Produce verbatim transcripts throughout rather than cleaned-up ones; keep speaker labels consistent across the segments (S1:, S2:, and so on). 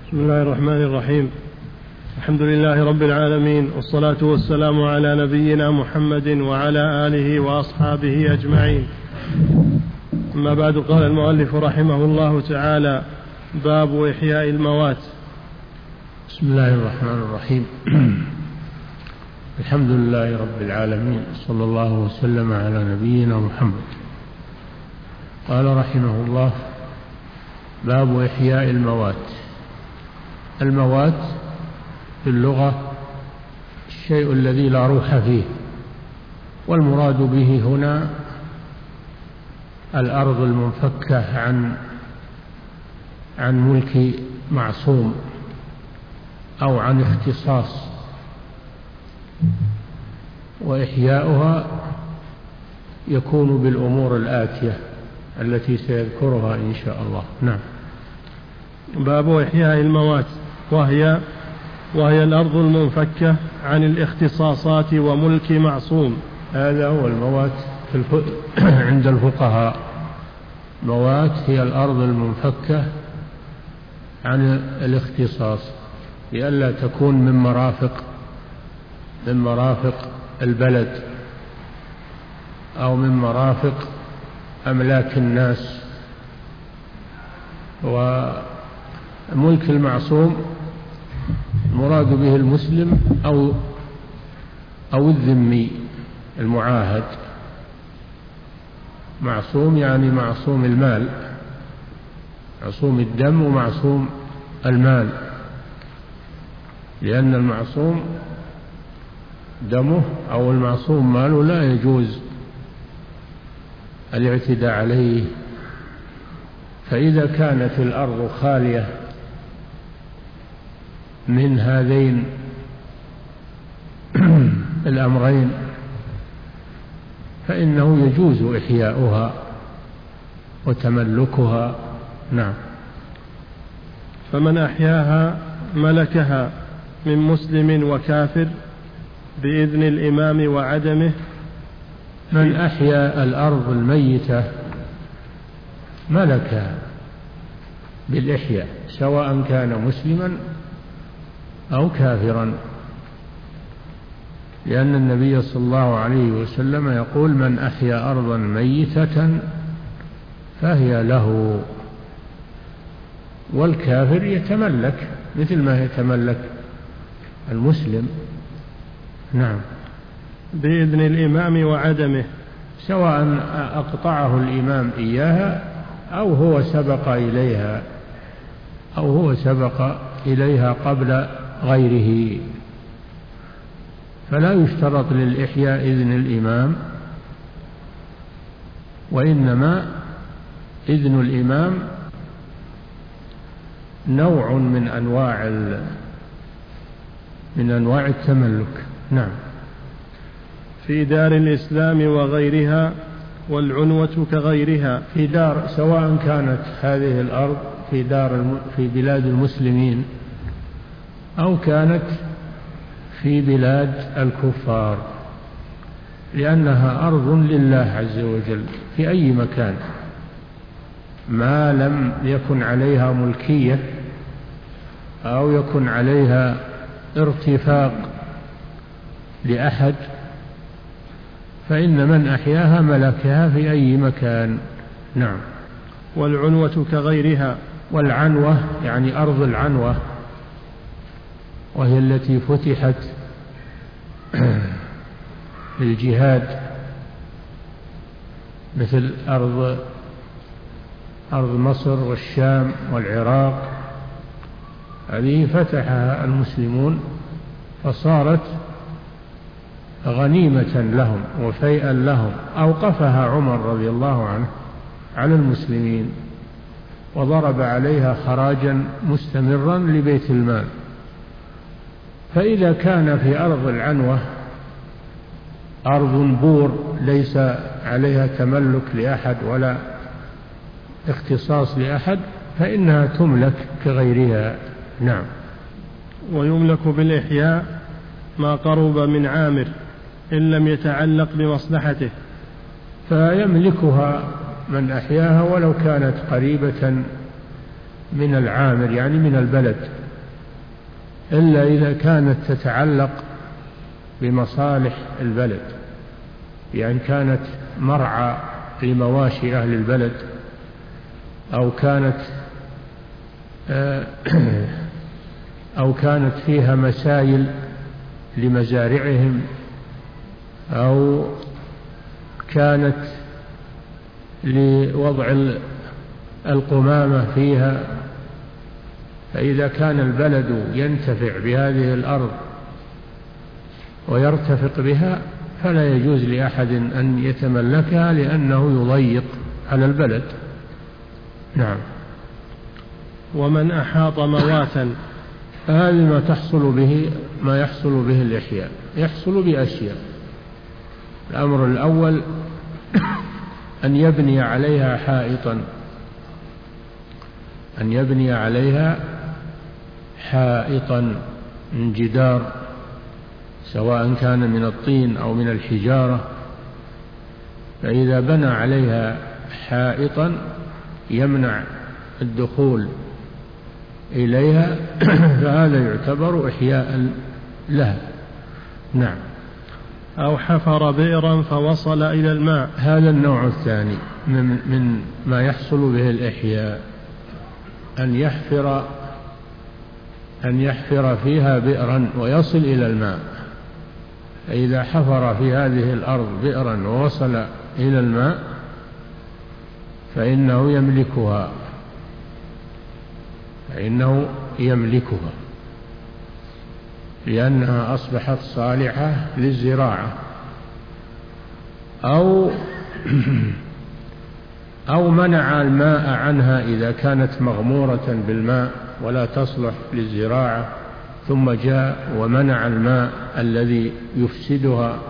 S1: بسم الله الرحمن الرحيم. الحمد لله رب العالمين، والصلاة والسلام على نبينا محمد وعلى آله وأصحابه أجمعين. أما بعد، قال المؤلف رحمه الله تعالى: باب إحياء الموات.
S2: بسم الله الرحمن الرحيم. الحمد لله رب العالمين، صلى الله وسلم على نبينا محمد. قال رحمه الله: باب إحياء الموات. الموات في اللغة الشيء الذي لا روح فيه، والمراد به هنا الأرض المنفكة عن عن ملك معصوم أو عن اختصاص، وإحياؤها يكون بالأمور الآتية التي سيذكرها إن شاء الله. نعم.
S1: باب إحياء الموات، وهي وهي الأرض المنفكة عن الاختصاصات وملك معصوم.
S2: هذا هو الموات في الف... عند الفقهاء. موات هي الأرض المنفكة عن الاختصاص، لئلا تكون من مرافق من مرافق البلد أو من مرافق أملاك الناس. وملك المعصوم المراد به المسلم أو أو الذمي المعاهد. معصوم يعني معصوم المال، معصوم الدم ومعصوم المال، لأن المعصوم دمه أو المعصوم ماله لا يجوز الاعتداء عليه. فإذا كانت الأرض خالية من هذين الأمرين فإنه يجوز إحياؤها وتملكها. نعم.
S1: فمن أحياها ملكها من مسلم وكافر بإذن الإمام وعدمه.
S2: من أحيا الأرض الميتة ملكها بالإحياء، سواء كان مسلما أو كافرا، لأن النبي صلى الله عليه وسلم يقول: من أحيا أرضا ميتة فهي له. والكافر يتملك مثل ما يتملك المسلم. نعم.
S1: بإذن الإمام وعدمه،
S2: سواء أقطعه الإمام إياها أو هو سبق إليها أو هو سبق إليها قبل غيره. فلا يشترط للإحياء إذن الإمام، وإنما إذن الإمام نوع من أنواع من أنواع التملك. نعم.
S1: في دار الإسلام وغيرها، والعنوة كغيرها.
S2: في دار، سواء كانت هذه الأرض في دار الم... في بلاد المسلمين أو كانت في بلاد الكفار، لأنها أرض لله عز وجل في أي مكان، ما لم يكن عليها ملكية أو يكن عليها ارتفاق لأحد، فإن من أحياها ملكها في أي مكان. نعم.
S1: والعنوة كغيرها.
S2: والعنوة يعني أرض العنوة، وهي التي فتحت للجهاد، مثل أرض أرض مصر والشام والعراق. هذه فتحها المسلمون فصارت غنيمة لهم وفيئا لهم. أوقفها عمر رضي الله عنه على المسلمين، وضرب عليها خراجا مستمرا لبيت المال. فإذا كان في أرض العنوة أرض بور ليس عليها تملك لأحد ولا اختصاص لأحد، فإنها تملك كغيرها. نعم.
S1: ويملك بالإحياء ما قرب من عامر إن لم يتعلق بمصلحته.
S2: فيملكها من أحياها ولو كانت قريبة من العامر يعني من البلد، إلا إذا كانت تتعلق بمصالح البلد، يعني كانت مرعى لمواشي أهل البلد، أو كانت أو كانت فيها مسايل لمزارعهم، أو كانت لوضع القمامة فيها. فإذا كان البلد ينتفع بهذه الأرض ويرتفق بها فلا يجوز لأحد أن يتملكها، لأنه يضيق على البلد. نعم.
S1: ومن أحاط مواتا،
S2: هذا ما تحصل به ما يحصل به الإحياء، يحصل بأشياء. الأمر الأول أن يبني عليها حائطا، أن يبني عليها حائطا من جدار، سواء كان من الطين أو من الحجارة. فإذا بنى عليها حائطا يمنع الدخول إليها فهذا يعتبر إحياء لها. نعم.
S1: أو حفر بئرا فوصل إلى الماء،
S2: هذا النوع الثاني من, من ما يحصل به الإحياء، أن يحفر أن يحفر فيها بئرا ويصل إلى الماء. فإذا حفر في هذه الأرض بئرا ووصل إلى الماء فإنه يملكها فإنه يملكها لأنها أصبحت صالحة للزراعة. أو أو منع الماء عنها إذا كانت مغمورة بالماء ولا تصلح للزراعة، ثم جاء ومنع الماء الذي يفسدها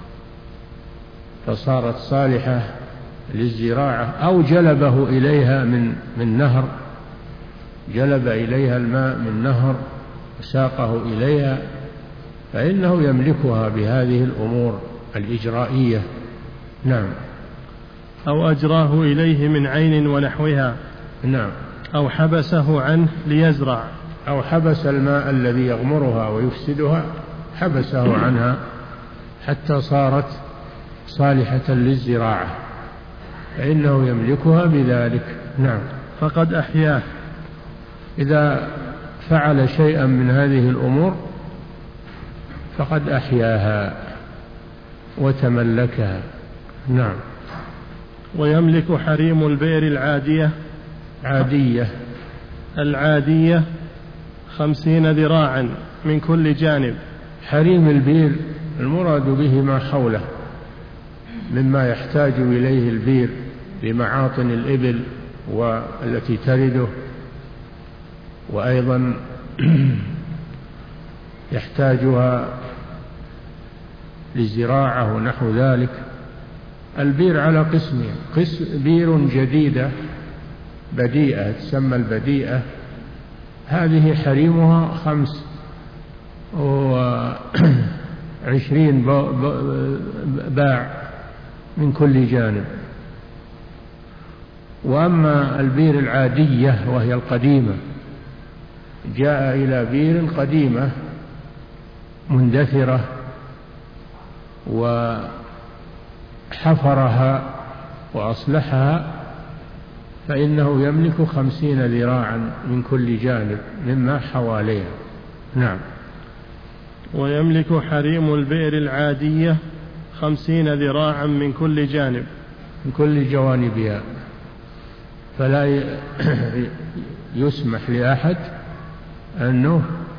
S2: فصارت صالحة للزراعة. أو جلبه إليها من من نهر، جلب إليها الماء من نهر وساقه إليها، فإنه يملكها بهذه الأمور الإجرائية. نعم.
S1: أو أجراه إليه من عين ونحوها.
S2: نعم.
S1: أو حبسه عنه ليزرع،
S2: أو حبس الماء الذي يغمرها ويفسدها، حبسه عنها حتى صارت صالحة للزراعة، فإنه يملكها بذلك. نعم.
S1: فقد أحياه.
S2: إذا فعل شيئا من هذه الأمور فقد أحياها وتملكها. نعم.
S1: ويملك حريم البئر العادية
S2: عادية
S1: العادية خمسين ذراعا من كل جانب.
S2: حريم البئر المراد به ما حوله مما يحتاج إليه البئر لمعاطن الإبل والتي ترده، وأيضا يحتاجها للزراعة ونحو ذلك. البئر على قسمين: قسم بئر جديدة بديئة تسمى البديئة، هذه حريمها خمس وعشرين باع من كل جانب. وأما البئر العادية وهي القديمة، جاء إلى بئر قديمة مندثرة وحفرها وأصلحها، فإنه يملك خمسين ذراعا من كل جانب مما حواليها. نعم.
S1: ويملك حريم البئر العادية خمسين ذراعا من كل جانب،
S2: من كل جوانبها، فلا يسمح لأحد أنه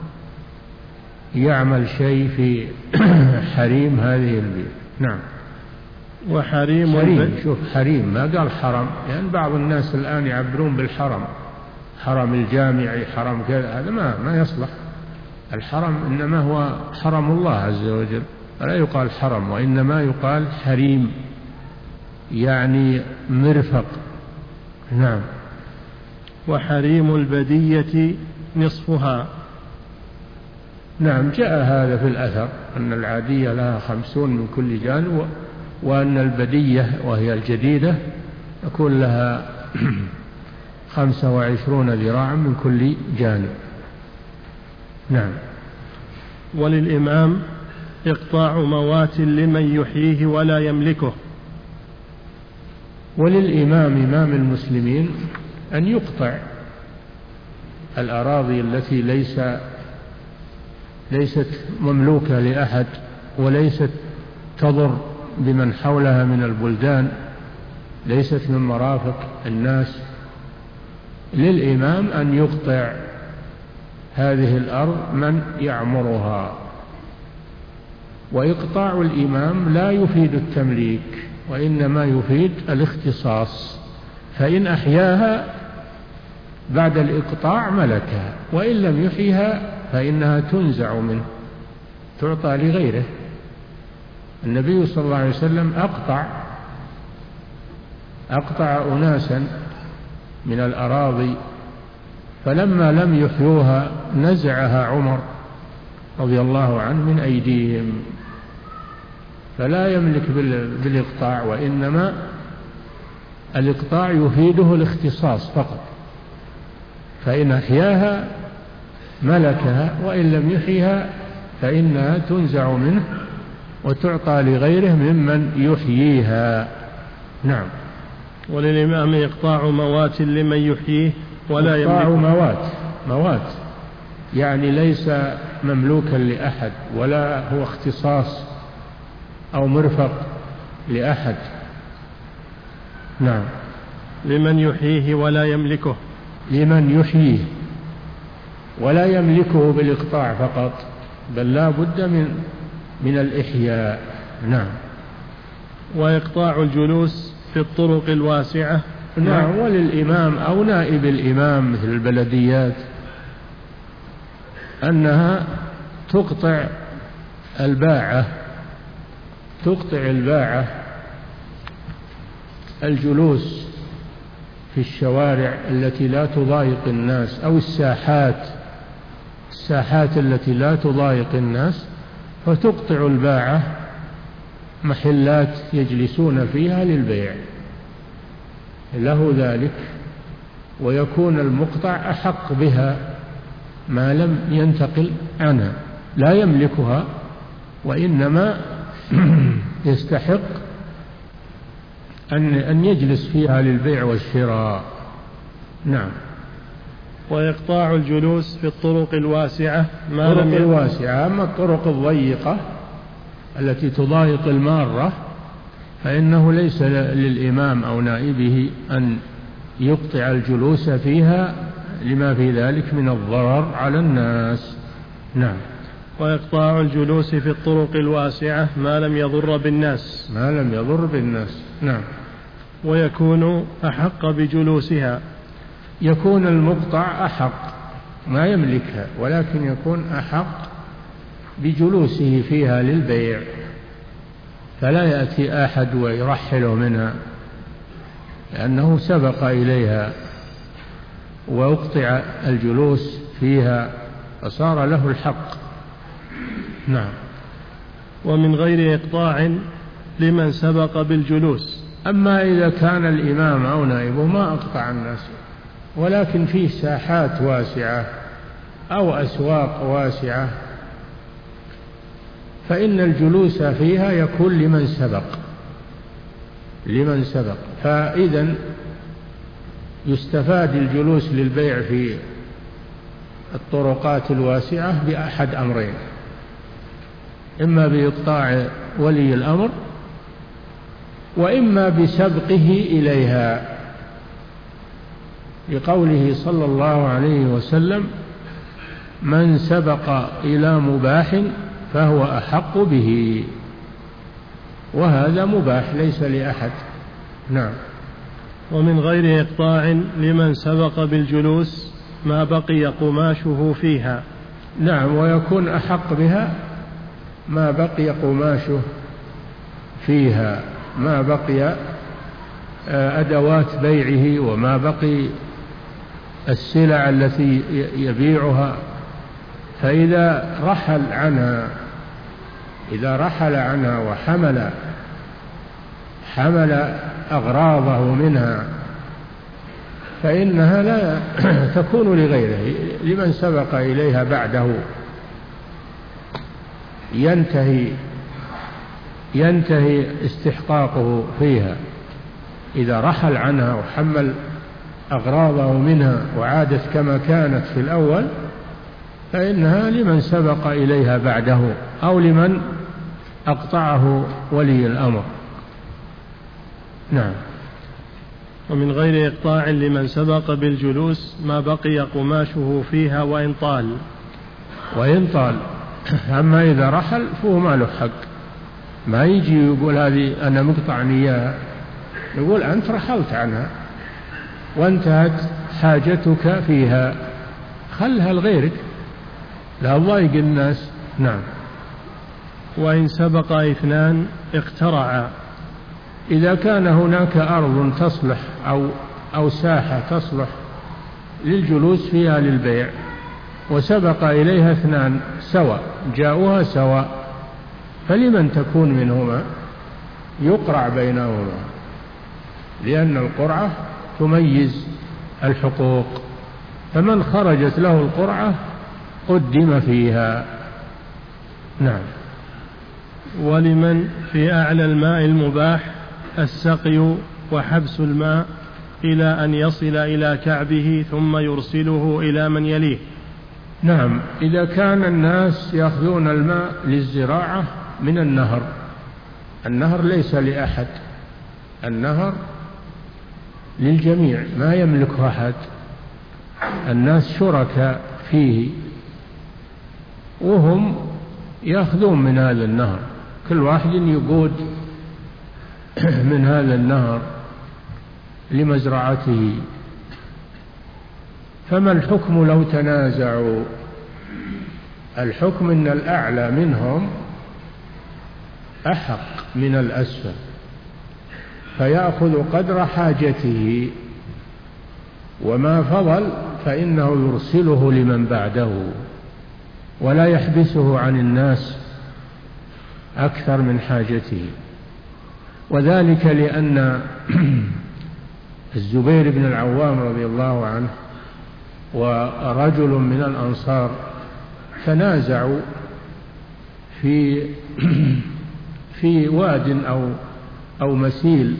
S2: يعمل شيء في حريم هذه البئر. نعم.
S1: وحريم
S2: حريم، شوف حريم ما قال حرم، لأن يعني بعض الناس الآن يعبرون بالحرم، حرم الجامعي، حرم كذا، هذا ما ما يصلح. الحرم إنما هو حرم الله عز وجل، فلا يقال حرم، وإنما يقال حريم، يعني مرفق. نعم.
S1: وحريم البدية نصفها.
S2: نعم، جاء هذا في الأثر أن العادية لها خمسون من كل جانب، وأن البدية وهي الجديدة يكون لها خمسة وعشرون ذراعا من كل جانب. نعم.
S1: وللإمام إقطاع موات لمن يحييه ولا يملكه.
S2: وللإمام إمام المسلمين أن يقطع الأراضي التي ليس ليست مملوكة لأحد وليست تضر بمن حولها من البلدان، ليست من مرافق الناس. للإمام أن يقطع هذه الأرض من يعمرها. وإقطاع الإمام لا يفيد التمليك، وإنما يفيد الاختصاص، فإن أحياها بعد الإقطاع ملكها، وإن لم يحيها فإنها تنزع منه تعطى لغيره. النبي صلى الله عليه وسلم أقطع أقطع أناسا من الأراضي، فلما لم يحيوها نزعها عمر رضي الله عنه من أيديهم. فلا يملك بالإقطاع، وإنما الإقطاع يفيده الاختصاص فقط، فإن أحياها ملكها، وإن لم يحيها فإنها تنزع منه وتعطى لغيره ممن يحييها. نعم.
S1: وللإمام إقطاع موات لمن يحييه ولا يملك.
S2: إقطاع موات موات يعني ليس مملوكا لأحد، ولا هو اختصاص أو مرفق لأحد. نعم.
S1: لمن يحييه ولا يملكه.
S2: لمن يحييه ولا يملكه بالإقطاع فقط، بل لا بد من من الإحياء. نعم.
S1: وإقطاع الجلوس في الطرق الواسعة.
S2: نعم. وللإمام أو نائب الإمام مثل البلديات أنها تقطع الباعة تقطع الباعة الجلوس في الشوارع التي لا تضايق الناس، أو الساحات الساحات التي لا تضايق الناس، فتقطع الباعة محلات يجلسون فيها للبيع له ذلك، ويكون المقطع أحق بها ما لم ينتقل عنها، لا يملكها وإنما يستحق أن أن يجلس فيها للبيع والشراء. نعم.
S1: وإقطاع الجلوس في الطرق الواسعة ما لم
S2: الطرق الواسعة. أما الطرق الضيقة التي تضايق المارة فإنه ليس للإمام أو نائبه أن يقطع الجلوس فيها لما في ذلك من الضرر على الناس. نعم.
S1: وإقطاع الجلوس في الطرق الواسعة ما لم يضر بالناس.
S2: ما لم يضر بالناس. نعم.
S1: ويكون أحق بجلوسها.
S2: يكون المقطع أحق، ما يملكها، ولكن يكون أحق بجلوسه فيها للبيع، فلا يأتي أحد ويرحله منها لأنه سبق إليها وأقطع الجلوس فيها فصار له الحق. نعم.
S1: ومن غير إقطاع لمن سبق بالجلوس.
S2: أما إذا كان الإمام أو نائبه ما أقطع الناس، ولكن فيه ساحات واسعة أو أسواق واسعة، فإن الجلوس فيها يكون لمن سبق لمن سبق فإذا يستفاد الجلوس للبيع في الطرقات الواسعة بأحد أمرين: إما بإقطاع ولي الأمر، وإما بسبقه إليها، لقوله صلى الله عليه وسلم: من سبق إلى مباح فهو أحق به. وهذا مباح ليس لأحد. نعم.
S1: ومن غير إقطاع لمن سبق بالجلوس ما بقي قماشه فيها.
S2: نعم. ويكون أحق بها ما بقي قماشه فيها، ما بقي أدوات بيعه، وما بقي السلع التي يبيعها. فإذا رحل عنها إذا رحل عنها وحمل حمل أغراضه منها فإنها لا تكون لغيره، لمن سبق إليها بعده ينتهي ينتهي استحقاقه فيها. إذا رحل عنها وحمل أغراضه منها وعادت كما كانت في الأول فإنها لمن سبق إليها بعده أو لمن أقطعه ولي الأمر. نعم.
S1: ومن غير إقطاع لمن سبق بالجلوس ما بقي قماشه فيها وإن طال
S2: وإن طال. أما إذا رحل فهو ما له حق، ما يجي يقول هذه أنا مقطعني إياها، يقول أنت رحلت عنها وانتهت حاجتك فيها، خلها لغيرك لا تضايق الناس. نعم.
S1: وإن سبق اثنان اقترعا.
S2: إذا كان هناك أرض تصلح أو أو ساحة تصلح للجلوس فيها للبيع وسبق إليها اثنان سواء جاءوها سواء، فلمن تكون منهما؟ يقرع بينهما، لأن القرعة تميز الحقوق، فمن خرجت له القرعة قدم فيها. نعم.
S1: ولمن في أعلى الماء المباح السقي وحبس الماء إلى أن يصل إلى كعبه ثم يرسله إلى من يليه.
S2: نعم. إذا كان الناس يأخذون الماء للزراعة من النهر، النهر ليس لأحد، النهر للجميع ما يملكه أحد، الناس شركاء فيه وهم يأخذون من هذا النهر، كل واحد يقود من هذا النهر لمزرعته. فما الحكم لو تنازعوا؟ الحكم أن الأعلى منهم أحق من الأسفل، فيأخذ قدر حاجته، وما فضل فإنه يرسله لمن بعده ولا يحبسه عن الناس أكثر من حاجته. وذلك لأن الزبير بن العوام رضي الله عنه ورجل من الأنصار تنازعوا في في واد أو أو مسيل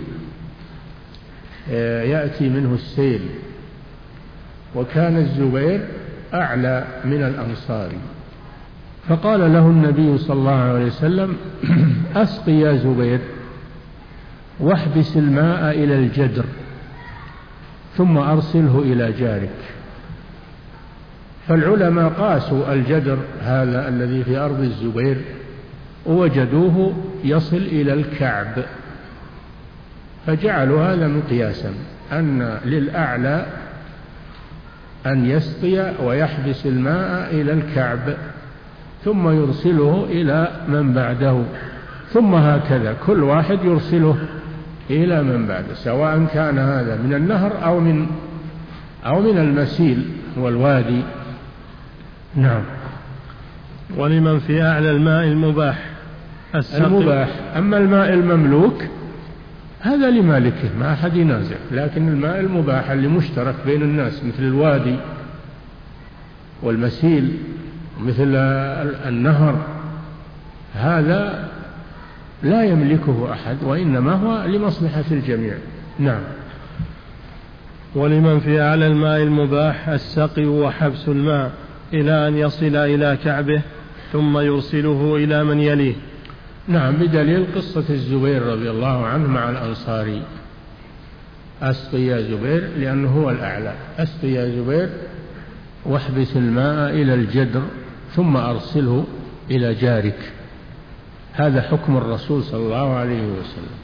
S2: يأتي منه السيل، وكان الزبير أعلى من الأنصار، فقال له النبي صلى الله عليه وسلم: أسق يا زبير واحبس الماء إلى الجدر ثم أرسله إلى جارك. فالعلماء قاسوا الجدر هذا الذي في أرض الزبير ووجدوه يصل إلى الكعب، فجعلوا هذا مقياسا أن للأعلى أن يسقي ويحبس الماء إلى الكعب ثم يرسله إلى من بعده، ثم هكذا كل واحد يرسله إلى من بعده، سواء كان هذا من النهر أو من أو من المسيل والوادي. نعم.
S1: ولمن في أعلى الماء المباح
S2: المباح. أما الماء المملوك هذا لمالكه ما أحد ينازع، لكن الماء المباح اللي مشترك بين الناس مثل الوادي والمسيل مثل النهر هذا لا يملكه أحد، وإنما هو لمصلحة الجميع. نعم.
S1: ولمن في أعلى الماء المباح السقي وحبس الماء إلى أن يصل إلى كعبه ثم يرسله إلى من يليه.
S2: نعم، بدليل قصة الزبير رضي الله عنه مع الأنصاري: أسقي يا زبير، لأنه هو الأعلى، أسقي يا زبير واحبس الماء إلى الجدر ثم أرسله إلى جارك. هذا حكم الرسول صلى الله عليه وسلم.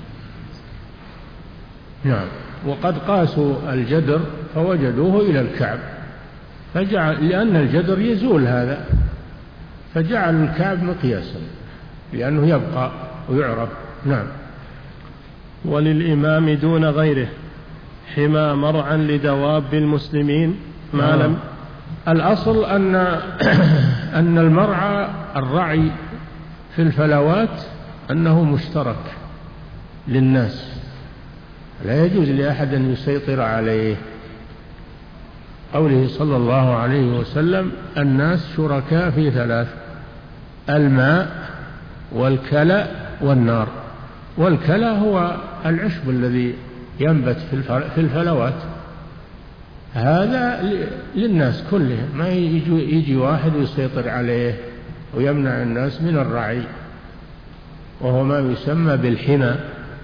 S2: نعم. وقد قاسوا الجدر فوجدوه إلى الكعب، فجعل لأن الجدر يزول هذا، فجعل الكعب مقياسا لأنه يبقى ويعرف. نعم.
S1: وللإمام دون غيره حمى مرعا لدواب المسلمين ما لم.
S2: الأصل أن أن المرعى الرعي في الفلوات أنه مشترك للناس، لا يجوز لأحد أن يسيطر عليه، قوله صلى الله عليه وسلم الناس شركاء في ثلاث: الماء والكلى والنار. والكلى هو العشب الذي ينبت في الفلوات، هذا للناس كلهم، ما يجي, يجي واحد يسيطر عليه ويمنع الناس من الرعي، وهو ما يسمى بالحمى.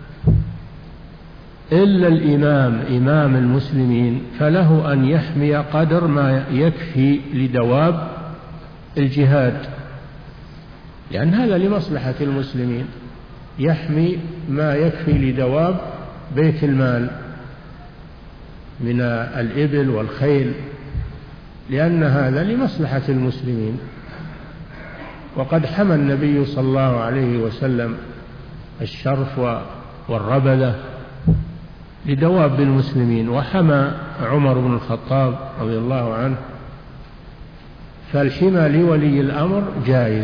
S2: إلا الإمام إمام المسلمين فله أن يحمي قدر ما يكفي لدواب الجهاد، لأن هذا لمصلحة المسلمين، يحمي ما يكفي لدواب بيت المال من الإبل والخيل، لأن هذا لمصلحة المسلمين. وقد حمى النبي صلى الله عليه وسلم الشرف والربذة لدواب المسلمين، وحمى عمر بن الخطاب رضي الله عنه. فالحمى لولي الأمر جائز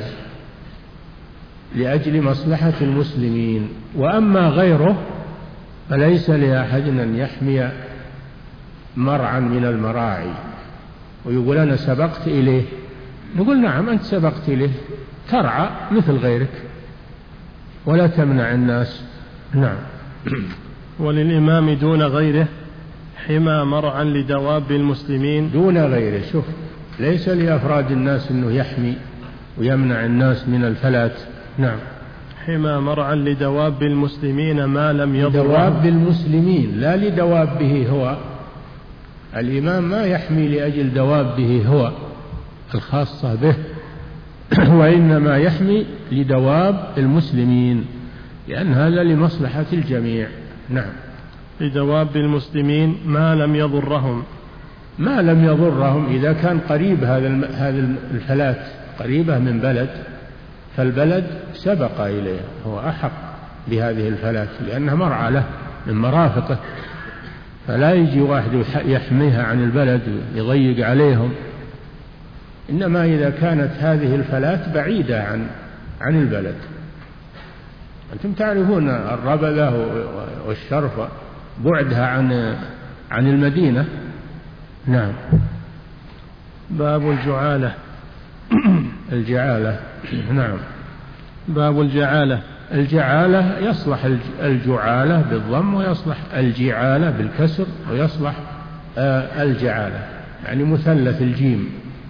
S2: لأجل مصلحة المسلمين، وأما غيره فليس لأحد أن يحمي مرعا من المراعي ويقول أنا سبقت إليه. نقول نعم أنت سبقت إليه، ترعى مثل غيرك ولا تمنع الناس. نعم.
S1: وللإمام دون غيره حمى مرعا لدواب المسلمين
S2: دون غيره. شوف، ليس لأفراد الناس أنه يحمي ويمنع الناس من الفلات. نعم.
S1: حمى مرعا لدواب المسلمين ما لم يضر
S2: دواب المسلمين لا لدوابه هو. الإمام ما يحمي لأجل دوابه هو الخاصة به وإنما يحمي لدواب المسلمين، لأن هذا لمصلحة الجميع. نعم.
S1: لدواب المسلمين ما لم يضرهم
S2: ما لم يضرهم إذا كان قريب هذا هذا الفلات قريبة من بلد، فالبلد سبق إليه، هو أحق بهذه الفلات لأنها مرعى له من مرافقه، فلا يجي واحد يحميها عن البلد يضيق عليهم. إنما إذا كانت هذه الفلات بعيدة عن عن البلد. أنتم تعرفون الربذة والشرف بعدها عن عن المدينة. نعم.
S1: باب الجعالة.
S2: الجعالة. نعم.
S1: باب الجعالة.
S2: الجعالة يصلح الجعالة بالضم، ويصلح الجعالة بالكسر، ويصلح الجعالة يعني مثلث الجيم.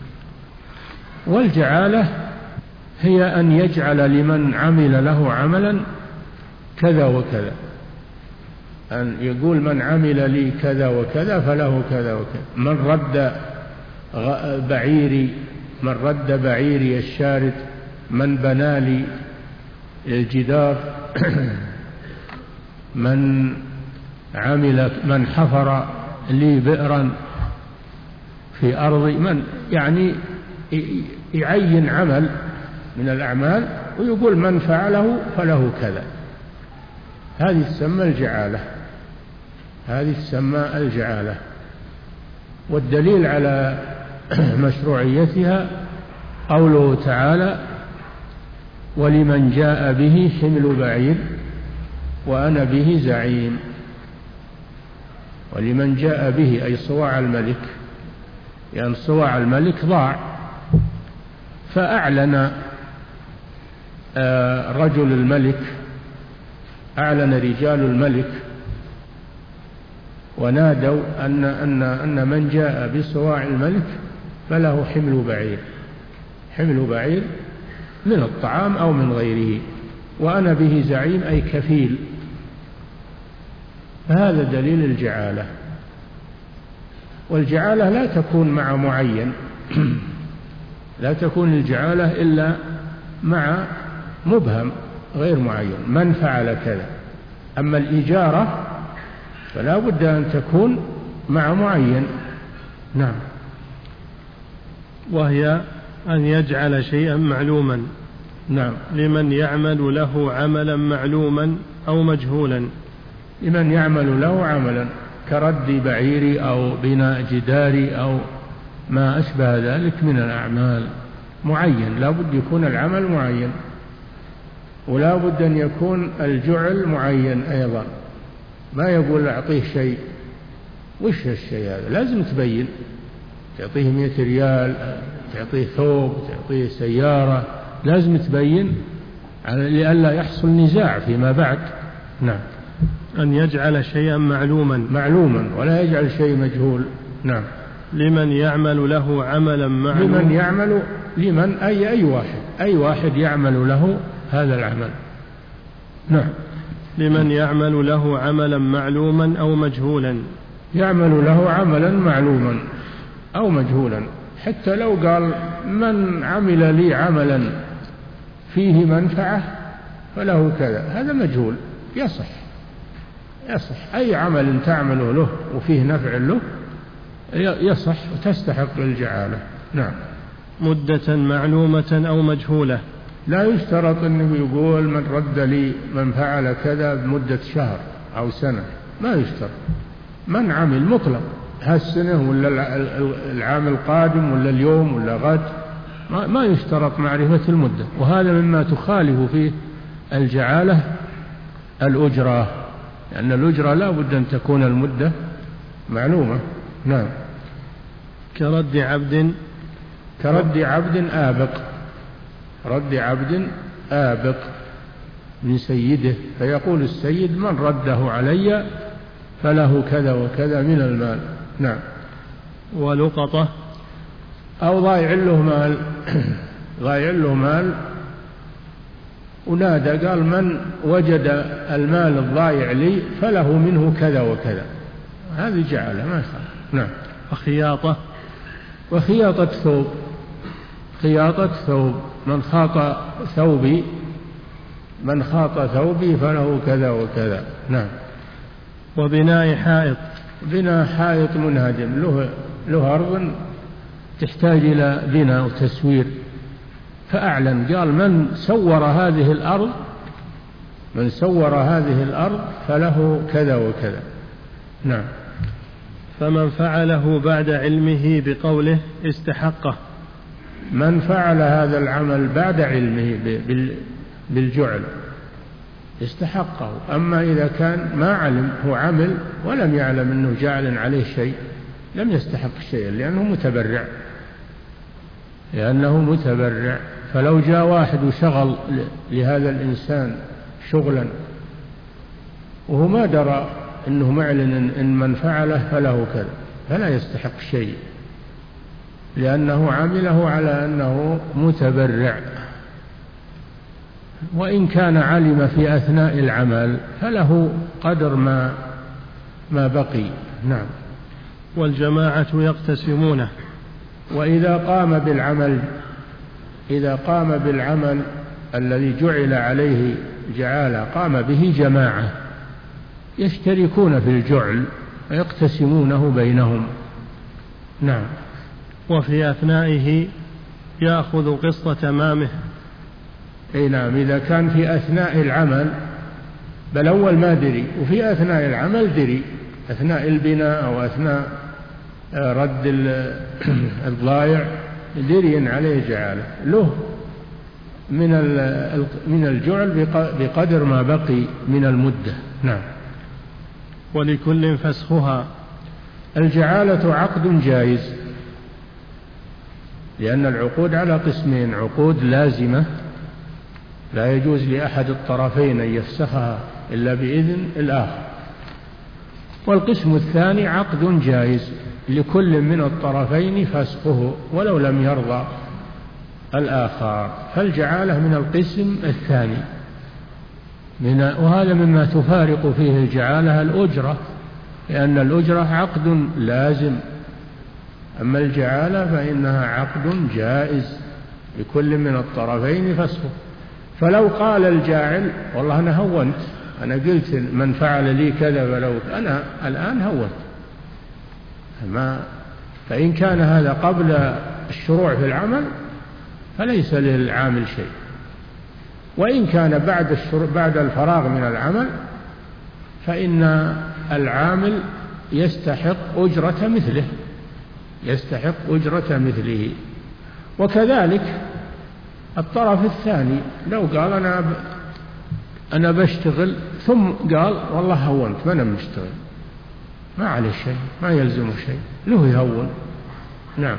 S2: والجعالة هي أن يجعل لمن عمل له عملا كذا وكذا، أن يقول من عمل لي كذا وكذا فله كذا وكذا، من رد بعيري من رد بعيري الشارد، من بنى لي الجدار، من عمل من حفر لي بئرا في أرضي، من يعني يعين عمل من الأعمال ويقول من فعله فله كذا. هذه تسمى الجعالة، هذه تسمى الجعالة. والدليل على مشروعيتها قوله تعالى: ولمن جاء به حمل بعير وأنا به زعيم. ولمن جاء به أي صواع الملك، لأن يعني صواع الملك ضاع، فأعلن رجل الملك، أعلن رجال الملك ونادوا أن, أن, أن من جاء بصواع الملك فله حمل بعير، حمل بعير من الطعام أو من غيره، وأنا به زعيم أي كفيل. فهذا دليل الجعالة. والجعالة لا تكون مع معين، لا تكون الجعالة إلا مع مبهم غير معين، من فعل كذا. أما الإجارة فلا بد أن تكون مع معين. نعم.
S1: وهي أن يجعل شيئا معلوما.
S2: نعم.
S1: لمن يعمل له عملا معلوما أو مجهولا.
S2: لمن يعمل له عملا كرد بعيري أو بناء جداري أو ما أشبه ذلك من الأعمال معين، لا بد يكون العمل معين، ولا بد أن يكون الجعل معين أيضا. ما يقول أعطيه شيء، وش الشيء هذا؟ لازم تبين تعطيه مئة ريال، تعطيه ثوب، تعطيه سيارة، لازم تبين لئلا يحصل نزاع فيما بعد. نعم.
S1: أن يجعل شيئا معلوما
S2: معلوما ولا يجعل شيء مجهول. نعم.
S1: لمن يعمل له عملا معلوما.
S2: لمن يعمل، لمن أي أي واحد أي واحد يعمل له هذا العمل. نعم.
S1: لمن يعمل له عملا معلوما أو مجهولا.
S2: يعمل له عملا معلوما أو مجهولا، حتى لو قال من عمل لي عملا فيه منفعة فله كذا، هذا مجهول، يصح يصح أي عمل تعمله له وفيه نفع له يصح وتستحق الجعالة. نعم.
S1: مدة معلومة أو مجهولة.
S2: لا يشترط أنه يقول من رد لي من فعل كذا بمدة شهر أو سنة، ما يشترط، من عمل مطلق، هالسنة ولا العام القادم ولا اليوم ولا غد، ما يشترط معرفة المدة. وهذا مما تخالف فيه الجعالة الأجرة، لأن الأجرة لا بد أن تكون المدة معلومة. نعم.
S1: كرد عبد
S2: كرد عبد آبق، رد عبد آبق من سيده، فيقول السيد من رده علي فله كذا وكذا من المال. نعم.
S1: ولقطة
S2: أو ضايع له مال، ضايع له مال ونادى قال من وجد المال الضايع لي فله منه كذا وكذا، هذه جعله ما يخالف. نعم.
S1: وخياطة
S2: وخياطة ثوب، خياطة ثوب، من خاط ثوبي من خاط ثوبي فله كذا وكذا. نعم.
S1: وبناء حائط،
S2: بناء حائط منهدم، له له أرض تحتاج إلى بناء وتسوير، فأعلن قال من سور هذه الأرض من سور هذه الأرض فله كذا وكذا. نعم.
S1: فمن فعله بعد علمه بقوله استحقه.
S2: من فعل هذا العمل بعد علمه بالجعل استحقه. أما إذا كان ما علم، هو عمل ولم يعلم أنه جعل عليه شيء، لم يستحق شيئا لأنه متبرع لأنه متبرع فلو جاء واحد وشغل لهذا الإنسان شغلا وهو ما درى أنه معلن إن من فعله فله كذا، فلا يستحق شيء لأنه عمله على أنه متبرع. وإن كان علم في أثناء العمل فله قدر ما ما بقي. نعم.
S1: والجماعة يقتسمونه.
S2: وإذا قام بالعمل إذا قام بالعمل الذي جعل عليه جعالة قام به جماعة يشتركون في الجعل ويقتسمونه بينهم. نعم.
S1: وفي أثنائه يأخذ قسط تمامه.
S2: أي نعم. إذا كان في أثناء العمل بل أول ما دري، وفي أثناء العمل دري، أثناء البناء أو أثناء رد الضائع دري عليه جعاله، له من من الجعل بقدر ما بقي من المدة. نعم.
S1: ولكل فسخها.
S2: الجعالة عقد جائز، لأن العقود على قسمين: عقود لازمة لا يجوز لأحد الطرفين أن يفسخها إلا بإذن الآخر، والقسم الثاني عقد جائز لكل من الطرفين فسخه ولو لم يرضى الآخر، فالجعالة من القسم الثاني. من وهذا مما تفارق فيه الجعالة الأجرة، لأن الأجرة عقد لازم، أما الجعالة فإنها عقد جائز لكل من الطرفين فسخه. فلو قال الجاعل والله أنا هونت، أنا قلت من فعل لي كذا فلو أنا الآن هونت، ما فإن كان هذا قبل الشروع في العمل فليس للعامل شيء، وإن كان بعد الشروع بعد الفراغ من العمل فإن العامل يستحق أجرة مثله يستحق أجرة مثله. وكذلك الطرف الثاني لو قال أنا ب... أنا بشتغل ثم قال والله هونت ما أنا مشتغل، ما عليه شيء، ما يلزمه شيء، له يهون نعم.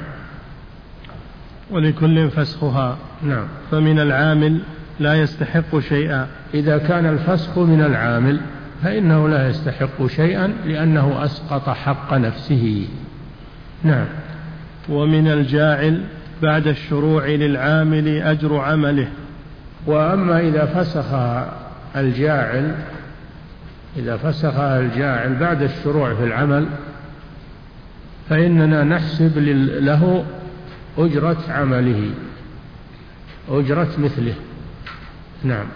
S1: ولكل فسخها.
S2: نعم.
S1: فمن العامل لا يستحق شيئا.
S2: إذا كان الفسخ من العامل فإنه لا يستحق شيئا لأنه أسقط حق نفسه. نعم.
S1: ومن الجاعل بعد الشروع للعامل أجر عمله.
S2: وأما إذا فسخها الجاعل إذا فسخها الجاعل بعد الشروع في العمل فإننا نحسب له أجرة عمله، أجرة مثله. نعم.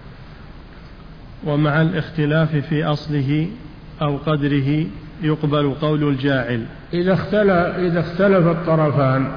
S1: ومع الاختلاف في أصله أو قدره يقبل قول الجاعل.
S2: إذا اختلف إذا اختلف الطرفان،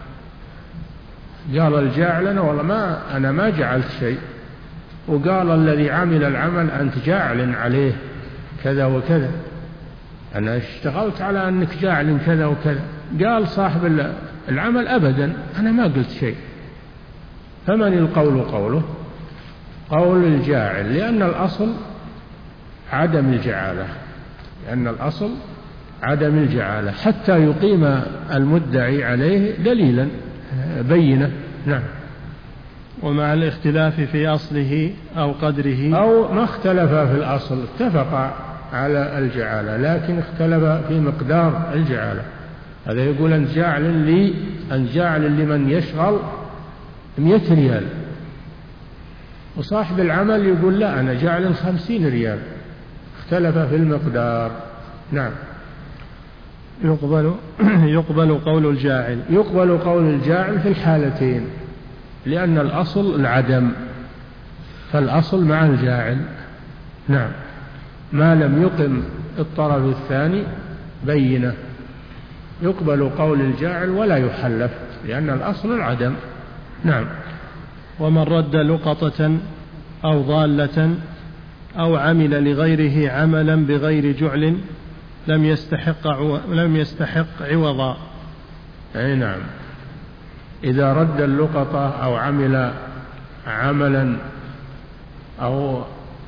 S2: قال الجاعل أنا والله ما أنا ما جعلت شيء، وقال الذي عمل العمل أنت جاعل عليه كذا وكذا، أنا اشتغلت على أنك جاعل كذا وكذا. قال صاحب العمل أبدا أنا ما قلت شيء. فمن القول قوله؟ قول الجاعل، لأن الأصل عدم الجعالة، لأن الأصل عدم الجعالة حتى يقيم المدعي عليه دليلا بينة. نعم.
S1: ومع الاختلاف في أصله أو قدره،
S2: أو ما اختلف في الأصل، اتفق على الجعالة لكن اختلف في مقدار الجعالة. هذا يقول أنت جاعل لي أنت جاعل لمن يشغل مئة ريال، وصاحب العمل يقول لا أنا جاعل خمسين ريال، اختلف في المقدار. نعم.
S1: يقبل يقبل قول الجاعل.
S2: يقبل قول الجاعل في الحالتين، لأن الأصل العدم، فالأصل مع الجاعل. نعم. ما لم يقم الطرف الثاني بينة يقبل قول الجاعل ولا يحلف، لأن الأصل العدم. نعم.
S1: ومن رد لقطة أو ضالة أو عمل لغيره عملا بغير جعل لم يستحق عو... لم يستحق عوضا.
S2: أي نعم. إذا رد اللقطة أو عمل عملا أو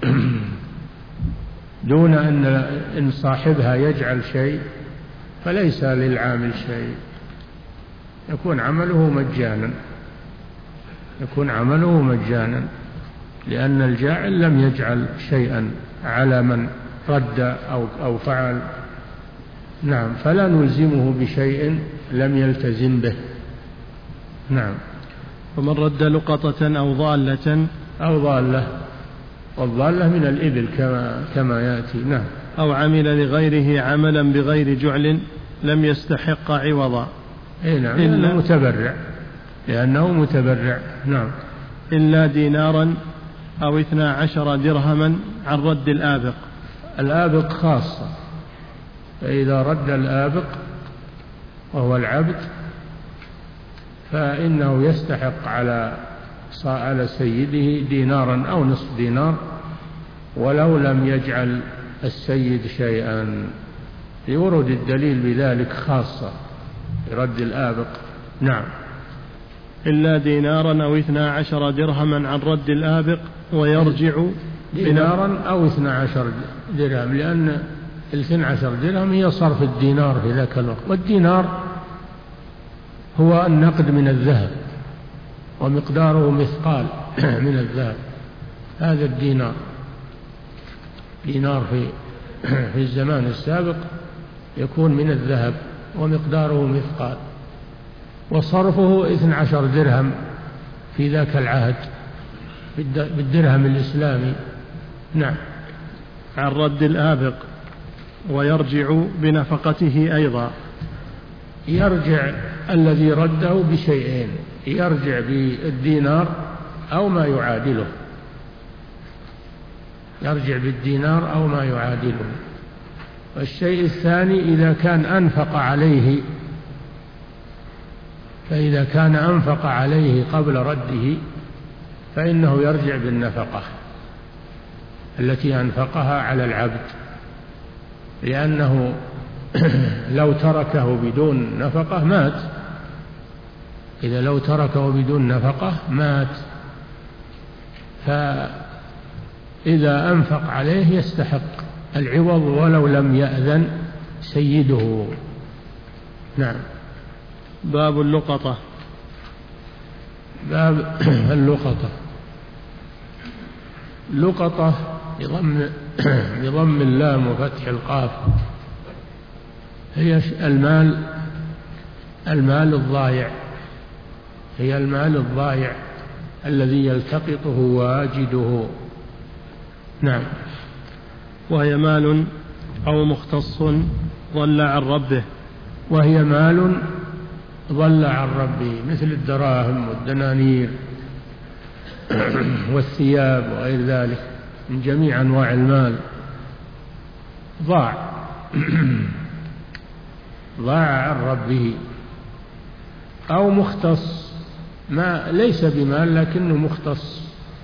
S2: دون أن إن صاحبها يجعل شيء فليس للعامل شيء، يكون عمله مجانا، يكون عمله مجانا، لأن الجاعل لم يجعل شيئا على من رد أو أو فعل. نعم. فلا نلزمه بشيء لم يلتزم به. نعم.
S1: ومن رد لقطة أو ضالة
S2: أو ضالة، والضالة من الإبل كما كما يأتي. نعم.
S1: أو عمل لغيره عملا بغير جعل لم يستحق عوضا.
S2: إيه نعم. إلا متبرع، لأنه متبرع. نعم.
S1: إلا دينارا أو اثنا عشر درهما عن رد الآبق.
S2: الآبق خاصة، فإذا رد الآبق وهو العبد فإنه يستحق على على سيده دينارا أو نصف دينار ولو لم يجعل السيد شيئا، يورد الدليل بذلك خاصة رد الآبق. نعم.
S1: إلا دينارا أو اثنا عشر درهما عن رد الآبق ويرجع
S2: دينارا أو اثنا عشر درهم، لأن الاثنى عشر درهم هي صرف الدينار في ذاك الوقت، والدينار هو النقد من الذهب ومقداره مثقال من الذهب. هذا الدينار دينار في في الزمان السابق يكون من الذهب ومقداره مثقال، وصرفه اثنى عشر درهم في ذاك العهد بالدرهم الإسلامي. نعم.
S1: عن رد الآبق ويرجع بنفقته أيضا.
S2: يرجع الذي رده بشيئين، يرجع بالدينار أو ما يعادله، يرجع بالدينار أو ما يعادله. والشيء الثاني إذا كان أنفق عليه، فإذا كان أنفق عليه قبل رده فإنه يرجع بالنفقة التي أنفقها على العبد، لأنه لو تركه بدون نفقة مات، إذا لو تركه بدون نفقة مات، فإذا أنفق عليه يستحق العوض ولو لم يأذن سيده. نعم.
S1: باب اللقطة.
S2: باب اللقطة. لقطة بضم بضم اللام وفتح القاف هي المال المال الضائع، هي المال الضائع الذي يلتقطه واجده. نعم.
S1: وهي مال أو مختص ضل عن ربه.
S2: وهي مال ضل عن ربه، مثل الدراهم والدنانير والثياب وغير ذلك من جميع أنواع المال، ضاع ضاع عن ربه. أو مختص، ما ليس بمال لكنه مختص،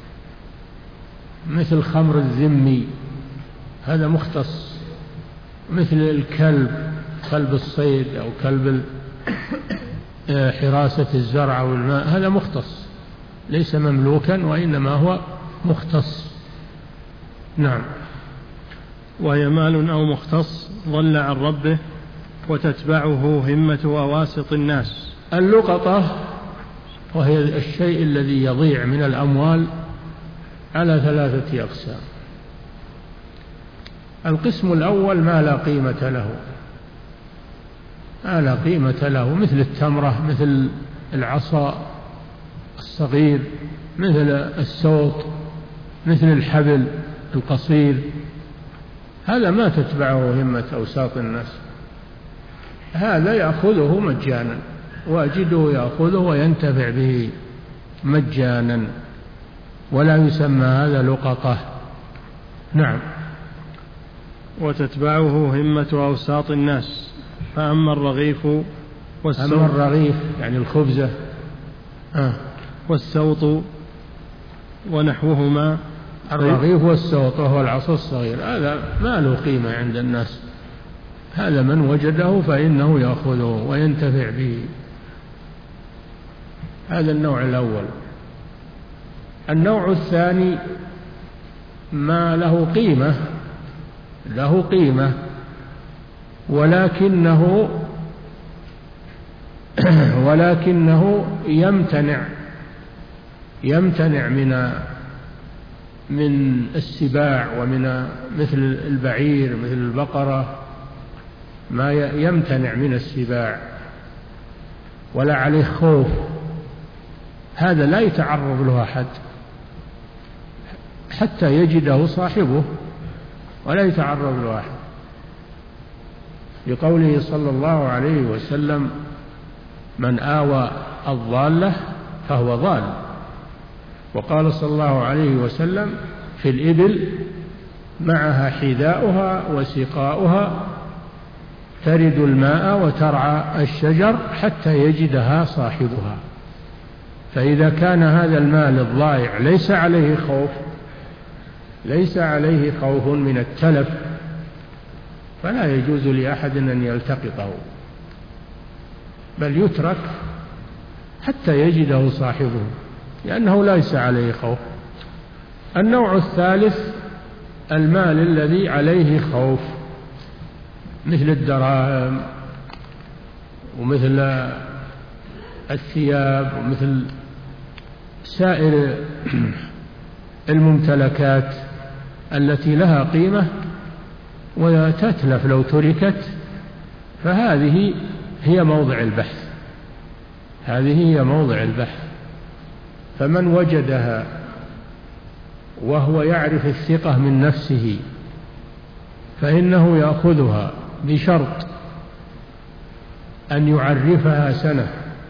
S2: مثل خمر الذمي، هذا مختص. مثل الكلب، كلب الصيد أو كلب حراسة الزرع والماء، هذا مختص ليس مملوكا وإنما هو مختص. نعم.
S1: وهي مال أو مختص ضل عن ربه وتتبعه همة أواسط الناس.
S2: اللقطة وهي الشيء الذي يضيع من الأموال على ثلاثة أقسام. القسم الأول ما لا قيمة له، ما لا قيمة له، مثل التمرة، مثل العصا الصغير، مثل السوط، مثل الحبل القصير، هذا ما تتبعه همة أوساط الناس، هذا يأخذه مجانا، واجده يأخذه وينتفع به مجانا، ولا يسمى هذا لقطة. نعم.
S1: وتتبعه همة أوساط الناس. فأما الرغيف والسوط،
S2: أما الرغيف يعني الخبزة آه.
S1: والسوط ونحوهما.
S2: الرغيف والسوط وهو العصا الصغير، هذا ما له قيمة عند الناس، هذا من وجده فإنه يأخذه وينتفع به. هذا النوع الأول. النوع الثاني ما له قيمة، له قيمة ولكنه ولكنه يمتنع يمتنع من من السباع، ومن مثل البعير، مثل البقرة، ما يمتنع من السباع ولا عليه خوف، هذا لا يتعرض له أحد حتى يجده صاحبه، ولا يتعرض له أحد، لقوله صلى الله عليه وسلم: من آوى الضالة فهو ضال. وقال صلى الله عليه وسلم: في الإبل معها حذاؤها وسقاؤها ترد الماء وترعى الشجر حتى يجدها صاحبها. فإذا كان هذا المال الضائع ليس عليه خوف، ليس عليه خوف من التلف، فلا يجوز لأحد أن يلتقطه، بل يترك حتى يجده صاحبه، لأنه ليس عليه خوف. النوع الثالث المال الذي عليه خوف، مثل الدراهم ومثل الثياب ومثل سائر الممتلكات التي لها قيمة وتتلف لو تركت، فهذه هي موضع البحث، هذه هي موضع البحث. فمن وجدها وهو يعرف الثقة من نفسه فإنه يأخذها، بشرط أن يعرفها سنة،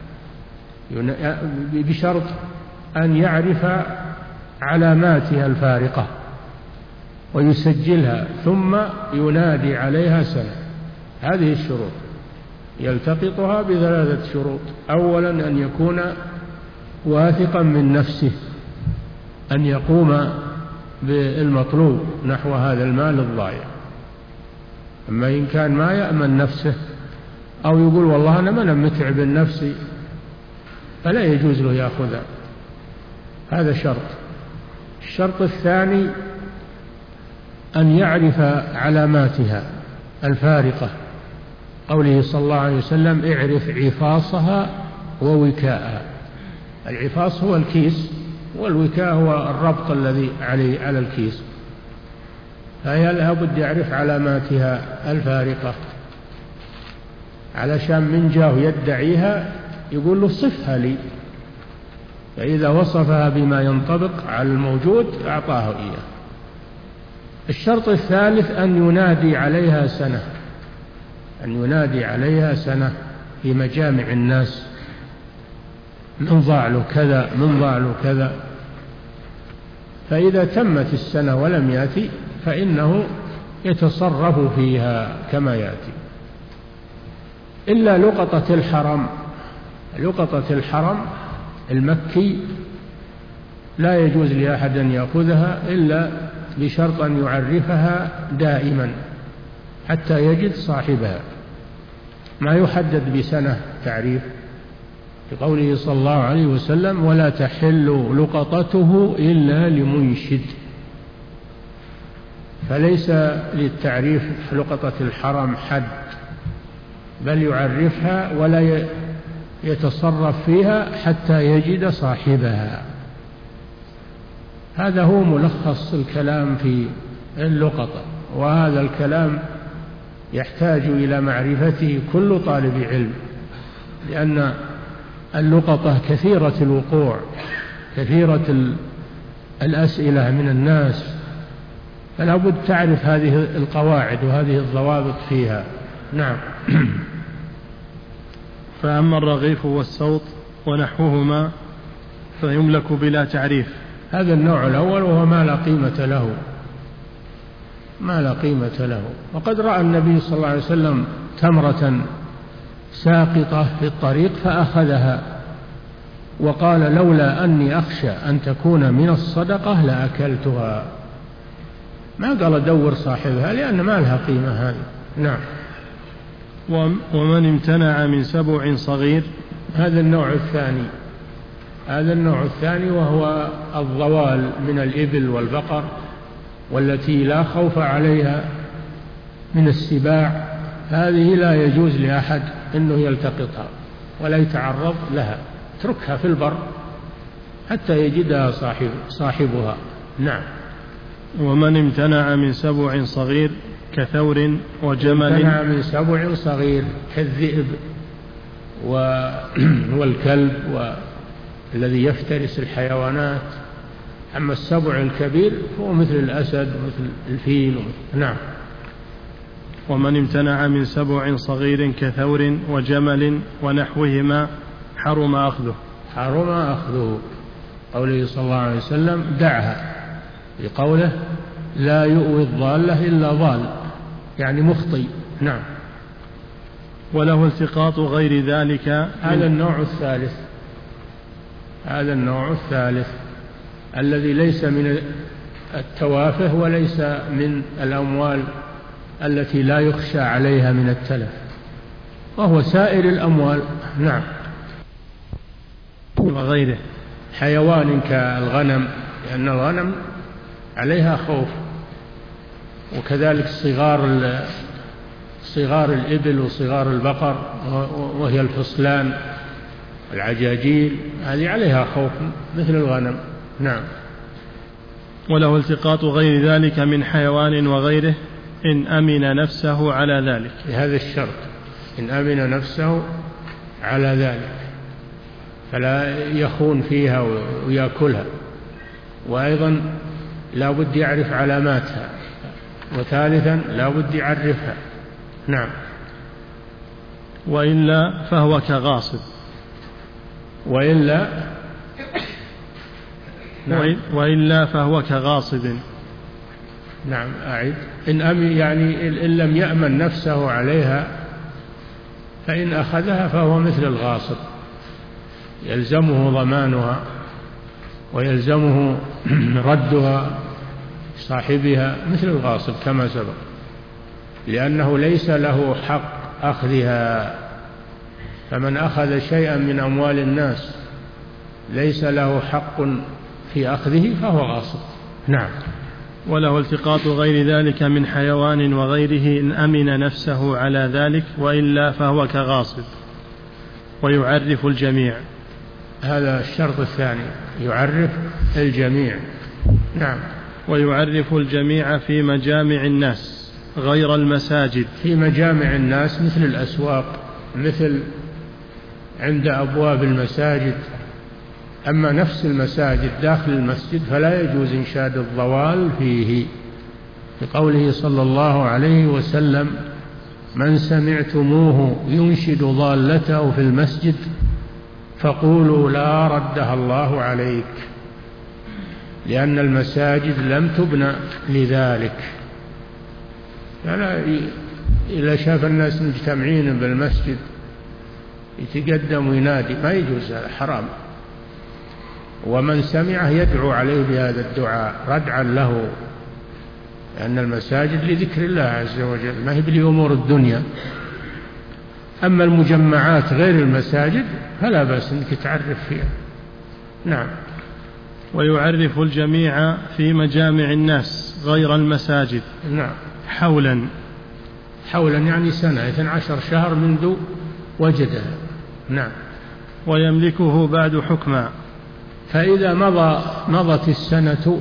S2: بشرط أن يعرف علاماتها الفارقة ويسجلها، ثم ينادي عليها سنة. هذه الشروط، يلتقطها بثلاثة شروط: أولا أن يكون واثقا من نفسه أن يقوم بالمطلوب نحو هذا المال الضائع. أما إن كان ما يأمن نفسه أو يقول والله أنا ما متعب نفسي، فلا يجوز له يأخذها، هذا شرط. الشرط الثاني أن يعرف علاماتها الفارقة قوله صلى الله عليه وسلم اعرف عفاصها ووكاءها. العفاص هو الكيس، والوكاء هو الربط الذي عليه على الكيس، فهي لها بد يعرف علاماتها الفارقة علشان من جاه يدعيها يقول له صفها لي، فإذا وصفها بما ينطبق على الموجود أعطاه إياه. الشرط الثالث أن ينادي عليها سنة، أن ينادي عليها سنة في مجامع الناس، من ضاع له كذا، من ضاع له كذا. فإذا تمت السنة ولم يأتي فإنه يتصرف فيها كما يأتي، إلا لقطة الحرم. لقطة الحرم المكي لا يجوز لأحد أن يأخذها إلا بشرط أن يعرفها دائما حتى يجد صاحبها، ما يحدد بسنة تعريف، لقوله صلى الله عليه وسلم ولا تحل لقطته إلا لمنشد. فليس للتعريف في لقطة الحرم حد، بل يعرفها ولا يتصرف فيها حتى يجد صاحبها. هذا هو ملخص الكلام في اللقطة، وهذا الكلام يحتاج إلى معرفته كل طالب علم، لأن اللقطة كثيرة الوقوع، كثيرة الأسئلة من الناس، فلا بد تعرف هذه القواعد وهذه الضوابط فيها. نعم.
S1: فأما الرغيف والسوط ونحوهما فيملك بلا تعريف.
S2: هذا النوع الأول وهو ما لا قيمة له، ما لا قيمة له. وقد رأى النبي صلى الله عليه وسلم تمرة ساقطة في الطريق فأخذها وقال لولا أني أخشى أن تكون من الصدقة لأكلتها. ما قال أدور صاحبها لأن ما لها قيمة هذه. نعم.
S1: ومن امتنع من سبع صغير،
S2: هذا النوع الثاني، هذا النوع الثاني وهو الضوال من الإبل والبقر، والتي لا خوف عليها من السباع، هذه لا يجوز لأحد أنه يلتقطها ولا يتعرض لها، اتركها في البر حتى يجدها صاحب صاحبها. نعم.
S1: ومن امتنع من سبع صغير كثور وجمل.
S2: امتنع من سبع صغير كالذئب والكلب والذي يفترس الحيوانات. أما السبع الكبير هو مثل الأسد ومثل الفيل. نعم.
S1: ومن امتنع من سبع صغير كثور وجمل ونحوهما حرم أخذه.
S2: حرم أخذه. قوله صلى الله عليه وسلم دعها، بقوله لا يؤوي الضالة إلا ضال، يعني مخطي. نعم.
S1: وله التقاط غير ذلك.
S2: هذا النوع الثالث، هذا النوع الثالث الذي ليس من التوافه وليس من الأموال التي لا يخشى عليها من التلف، وهو سائر الأموال. نعم.
S1: وغيره
S2: حيوان كالغنم، لأن الغنم عليها خوف، وكذلك صغار صغار الإبل وصغار البقر وهي الفصلان العجاجيل، هذه عليها خوف مثل الغنم. نعم.
S1: وله التقاط غير ذلك من حيوان وغيره إن أمن نفسه على ذلك.
S2: بهذا الشرط، إن أمن نفسه على ذلك، فلا يخون فيها ويأكلها، وأيضا لا بد يعرف علاماتها، وثالثا لا بد يعرفها. نعم.
S1: وإلا فهو كغاصب.
S2: وإلا
S1: نعم. وإلا فهو كغاصب.
S2: نعم. أعد. إن أمن يعني إن لم يأمن نفسه عليها فإن أخذها فهو مثل الغاصب، يلزمه ضمانها ويلزمه ردها صاحبها مثل الغاصب كما سبق، لأنه ليس له حق أخذها. فمن أخذ شيئا من أموال الناس ليس له حق في أخذه فهو غاصب. نعم.
S1: وله التقاط غير ذلك من حيوان وغيره إن أمن نفسه على ذلك، وإلا فهو كغاصب. ويعرف الجميع.
S2: هذا الشرط الثاني، يعرف الجميع. نعم.
S1: ويعرف الجميع في مجامع الناس غير المساجد.
S2: في مجامع الناس مثل الأسواق، مثل عند أبواب المساجد. أما نفس المساجد داخل المسجد فلا يجوز إنشاد الضوال فيه، بقوله صلى الله عليه وسلم: من سمعتموه ينشد ضالته في المسجد فقولوا لا ردها الله عليك، لأن المساجد لم تبنى لذلك. فلا إذا شاف الناس مجتمعين بالمسجد يتقدم وينادي، ما يجوز، هذا حرام. ومن سمعه يدعو عليه بهذا الدعاء ردعا له، لأن المساجد لذكر الله عز وجل، ما هي بلأمور الدنيا. أما المجمعات غير المساجد فلا بأس أنك تعرف فيها. نعم.
S1: ويعرف الجميع في مجامع الناس غير المساجد.
S2: نعم.
S1: حولا.
S2: حولا يعني سنة، اثني عشر شهر منذ وجدها. نعم.
S1: ويملكه بعد حكما.
S2: فإذا مضى مضت السنة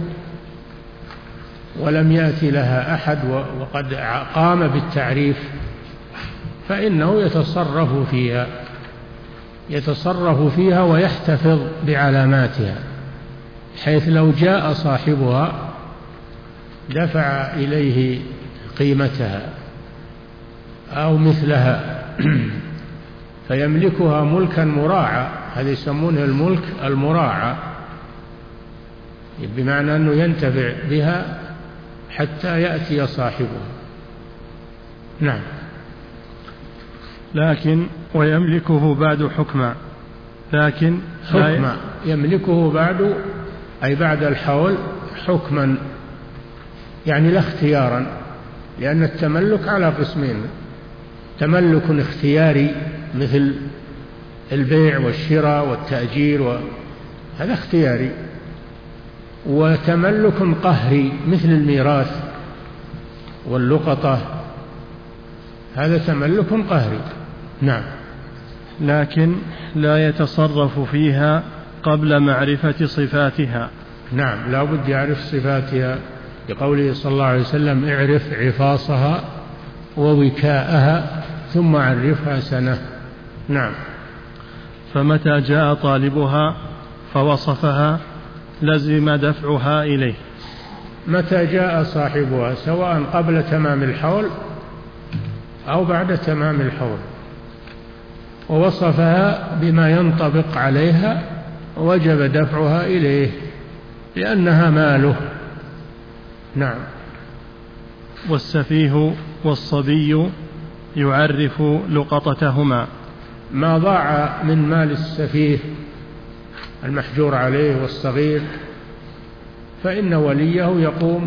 S2: ولم يأتي لها أحد وقد قام بالتعريف فإنه يتصرف فيها يتصرف فيها ويحتفظ بعلاماتها، حيث لو جاء صاحبها دفع إليه قيمتها أو مثلها فيملكها ملكا مراعى. هذا يسمونه الملك المراعى، بمعنى أنه ينتفع بها حتى يأتي صاحبها. نعم.
S1: لكن ويملكه بعد حكما. لكن
S2: حكما يملكه بعد، أي بعد الحول، حكما يعني لا اختيارا، لأن التملك على قسمين: تملك اختياري مثل البيع والشراء والتأجير وهذا اختياري، وتملك قهري مثل الميراث واللقطة، هذا تملك قهري. نعم.
S1: لكن لا يتصرف فيها قبل معرفة صفاتها.
S2: نعم، لا بد يعرف صفاتها، بقوله صلى الله عليه وسلم: اعرف عفاصها ووكاءها ثم عرفها سنة. نعم.
S1: فمتى جاء طالبها فوصفها لزم دفعها إليه.
S2: متى جاء صاحبها سواء قبل تمام الحول أو بعد تمام الحول ووصفها بما ينطبق عليها وجب دفعها إليه لأنها ماله. نعم.
S1: والسفيه والصبي يعرف لقطتهما.
S2: ما ضاع من مال السفيه المحجور عليه والصغير فإن وليه يقوم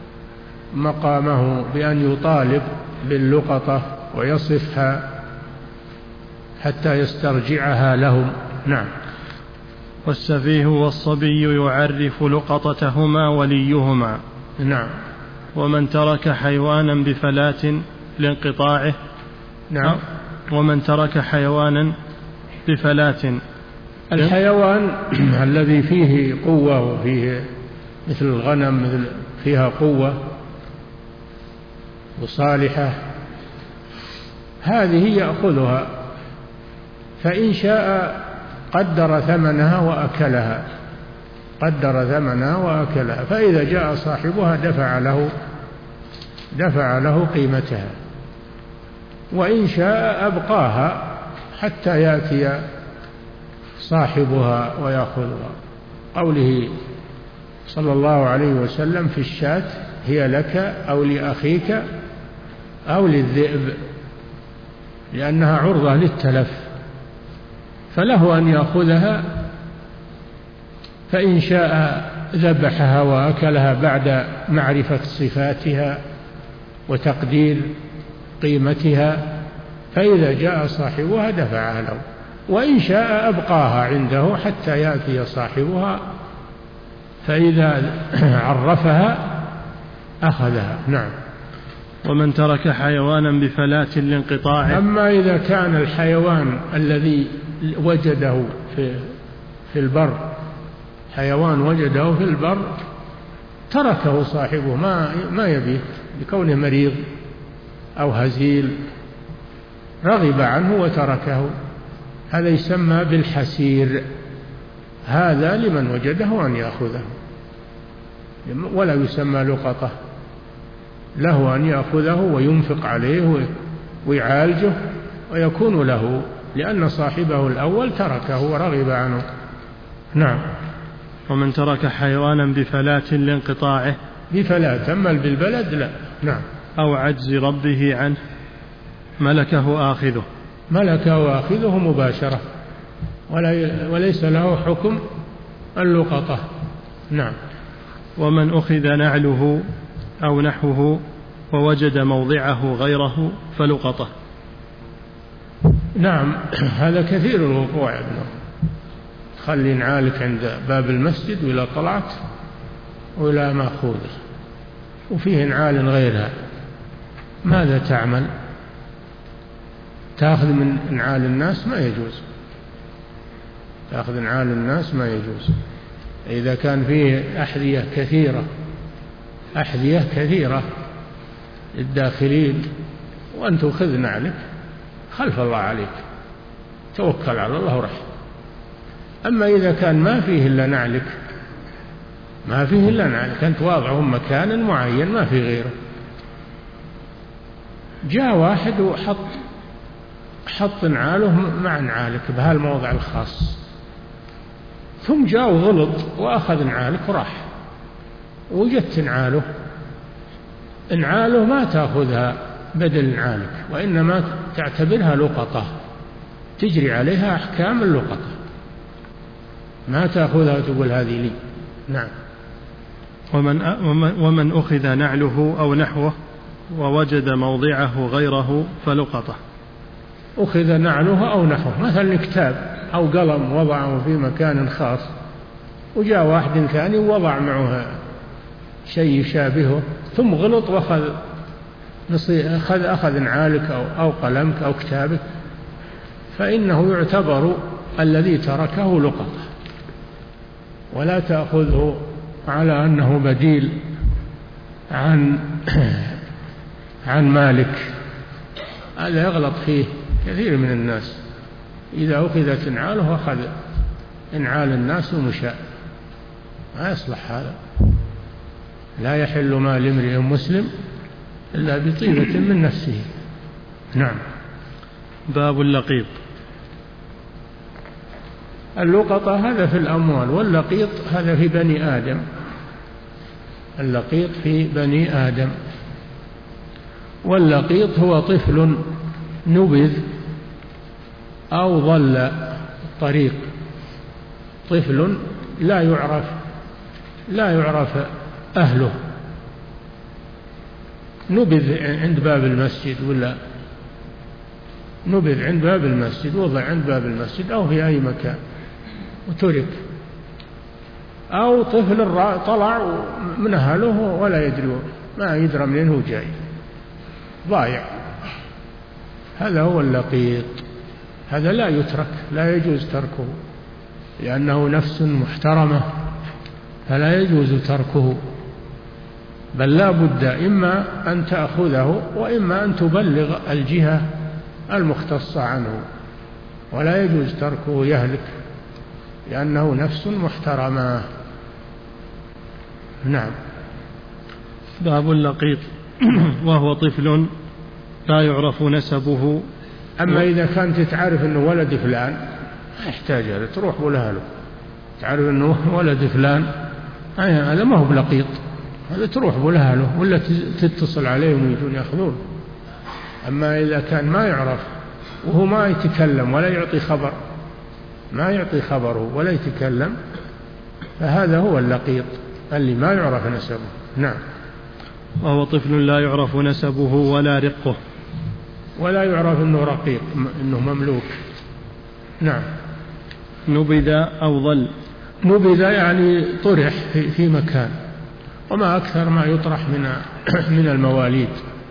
S2: مقامه بأن يطالب باللقطة ويصفها حتى يسترجعها لهم. نعم.
S1: والسفيه والصبي يعرف لقطتهما وليهما.
S2: نعم.
S1: ومن ترك حيوانا بفلاة لانقطاعه.
S2: نعم.
S1: ومن ترك حيوانا بفلاة.
S2: الحيوان الذي فيه قوة وفيه مثل الغنم مثل فيها قوة وصالحة، هذه يأخذها، فإن شاء قدر ثمنها وأكلها قدر ثمنها وأكلها فإذا جاء صاحبها دفع له دفع له قيمتها، وإن شاء أبقاها حتى يأتي صاحبها ويأخذها. قوله صلى الله عليه وسلم في الشاة: هي لك أو لأخيك أو للذئب، لأنها عرضة للتلف، فله أن يأخذها، فإن شاء ذبحها وأكلها بعد معرفة صفاتها وتقدير قيمتها، فإذا جاء صاحبها دفعها له، وإن شاء أبقاها عنده حتى يأتي صاحبها، فإذا عرفها أخذها. نعم.
S1: ومن ترك حيوانا بفلاة لانقطاعه.
S2: أما إذا كان الحيوان الذي وجده في في البر حيوان وجده في البر تركه صاحبه ما ما يبيه لكونه مريض أو هزيل، رغب عنه وتركه، هذا يسمى بالحسير، هذا لمن وجده أن يأخذه، ولا يسمى لقطة، له أن يأخذه وينفق عليه ويعالجه ويكون له، لأن صاحبه الأول تركه ورغب عنه. نعم.
S1: ومن ترك حيوانا بفلاة لانقطاعه.
S2: بفلاة، أما بالبلد لا. نعم.
S1: أو عجز ربه عنه ملكه آخذه.
S2: ملكه آخذه مباشرة، وليس له حكم اللقطة. نعم.
S1: ومن أخذ نعله أو نحوه ووجد موضعه غيره فلقطة.
S2: نعم، هذا كثير الوقوع ابنه، خلي نعالك عند باب المسجد وإلى طلعت وإلى مأخوذ وفيه نعال غيرها، ماذا تعمل؟ تأخذ من نعال الناس ما يجوز، تأخذ نعال الناس ما يجوز. إذا كان فيه أحذية كثيرة أحذية كثيرة للداخلين وأن تأخذ نعلك، خلف الله عليك، توكل على الله ورح. أما إذا كان ما فيه إلا نعلك ما فيه إلا نعلك أنت واضعه مكانا معين ما في غيره، جاء واحد وحط حط نعاله مع نعالك بهالموضع الخاص، ثم جاء وغلط وأخذ نعالك وراح، وجدت نعاله نعاله ما تأخذها بدل نعالك، وإنما تعتبرها لقطة تجري عليها أحكام اللقطة، ما تأخذها وتقول هذه لي. نعم.
S1: ومن, ومن أخذ نعله أو نحوه ووجد موضعه غيره فلقطة.
S2: أخذ نعله أو نحوه، مثلا كتاب أو قلم وضعه في مكان خاص، وجاء واحد ثاني ووضع معه شيء يشابهه ثم غلط وأخذ أخذ أخذ نعالك أو, أو قلمك أو كتابك، فإنه يعتبر الذي تركه لقطة، ولا تأخذه على أنه بديل عن عن مالك، هذا يغلط فيه كثير من الناس، إذا أخذت نعاله أخذ نعال الناس ومشى، ما يصلح هذا، لا يحل مال امرئ مسلم إلا بطيبة من نفسه. نعم.
S1: باب اللقيط.
S2: اللقطة هذا في الأموال، واللقيط هذا في بني آدم، اللقيط في بني آدم. واللقيط هو طفل نبذ أو ضل الطريق، طفل لا يعرف لا يعرف أهله، نبذ عند باب المسجد، ولا نبذ عند باب المسجد، وضع عند باب المسجد أو في أي مكان وترك، أو طفل طلع من أهله ولا يدري، ما يدرى منين هو جاي، ضايع، هذا هو اللقيط، هذا لا يترك، لا يجوز تركه، لأنه نفس محترمة فلا يجوز تركه، بل لا بد إما أن تأخذه وإما أن تبلغ الجهة المختصة عنه، ولا يجوز تركه يهلك لأنه نفس محترمة. نعم.
S1: باب اللقيط. وهو طفل لا يعرف نسبه.
S2: أما إذا كانت تعرف أنه ولد فلان ما يحتاج هذا، تروح ولها له، تعرف أنه ولد فلان هذا ما هو بلقيط، هذا تروح ولها له ولا تتصل عليهم ويجون يأخذون. أما إذا كان ما يعرف وهو ما يتكلم ولا يعطي خبر، ما يعطي خبره ولا يتكلم، فهذا هو اللقيط اللي ما يعرف نسبه. نعم.
S1: وهو طفل لا يعرف نسبه ولا رقه،
S2: ولا يعرف أنه رقيق، أنه مملوك. نعم.
S1: نبذ أو ظل.
S2: نبذ يعني طرح في مكان، وما أكثر ما يطرح من من المواليد،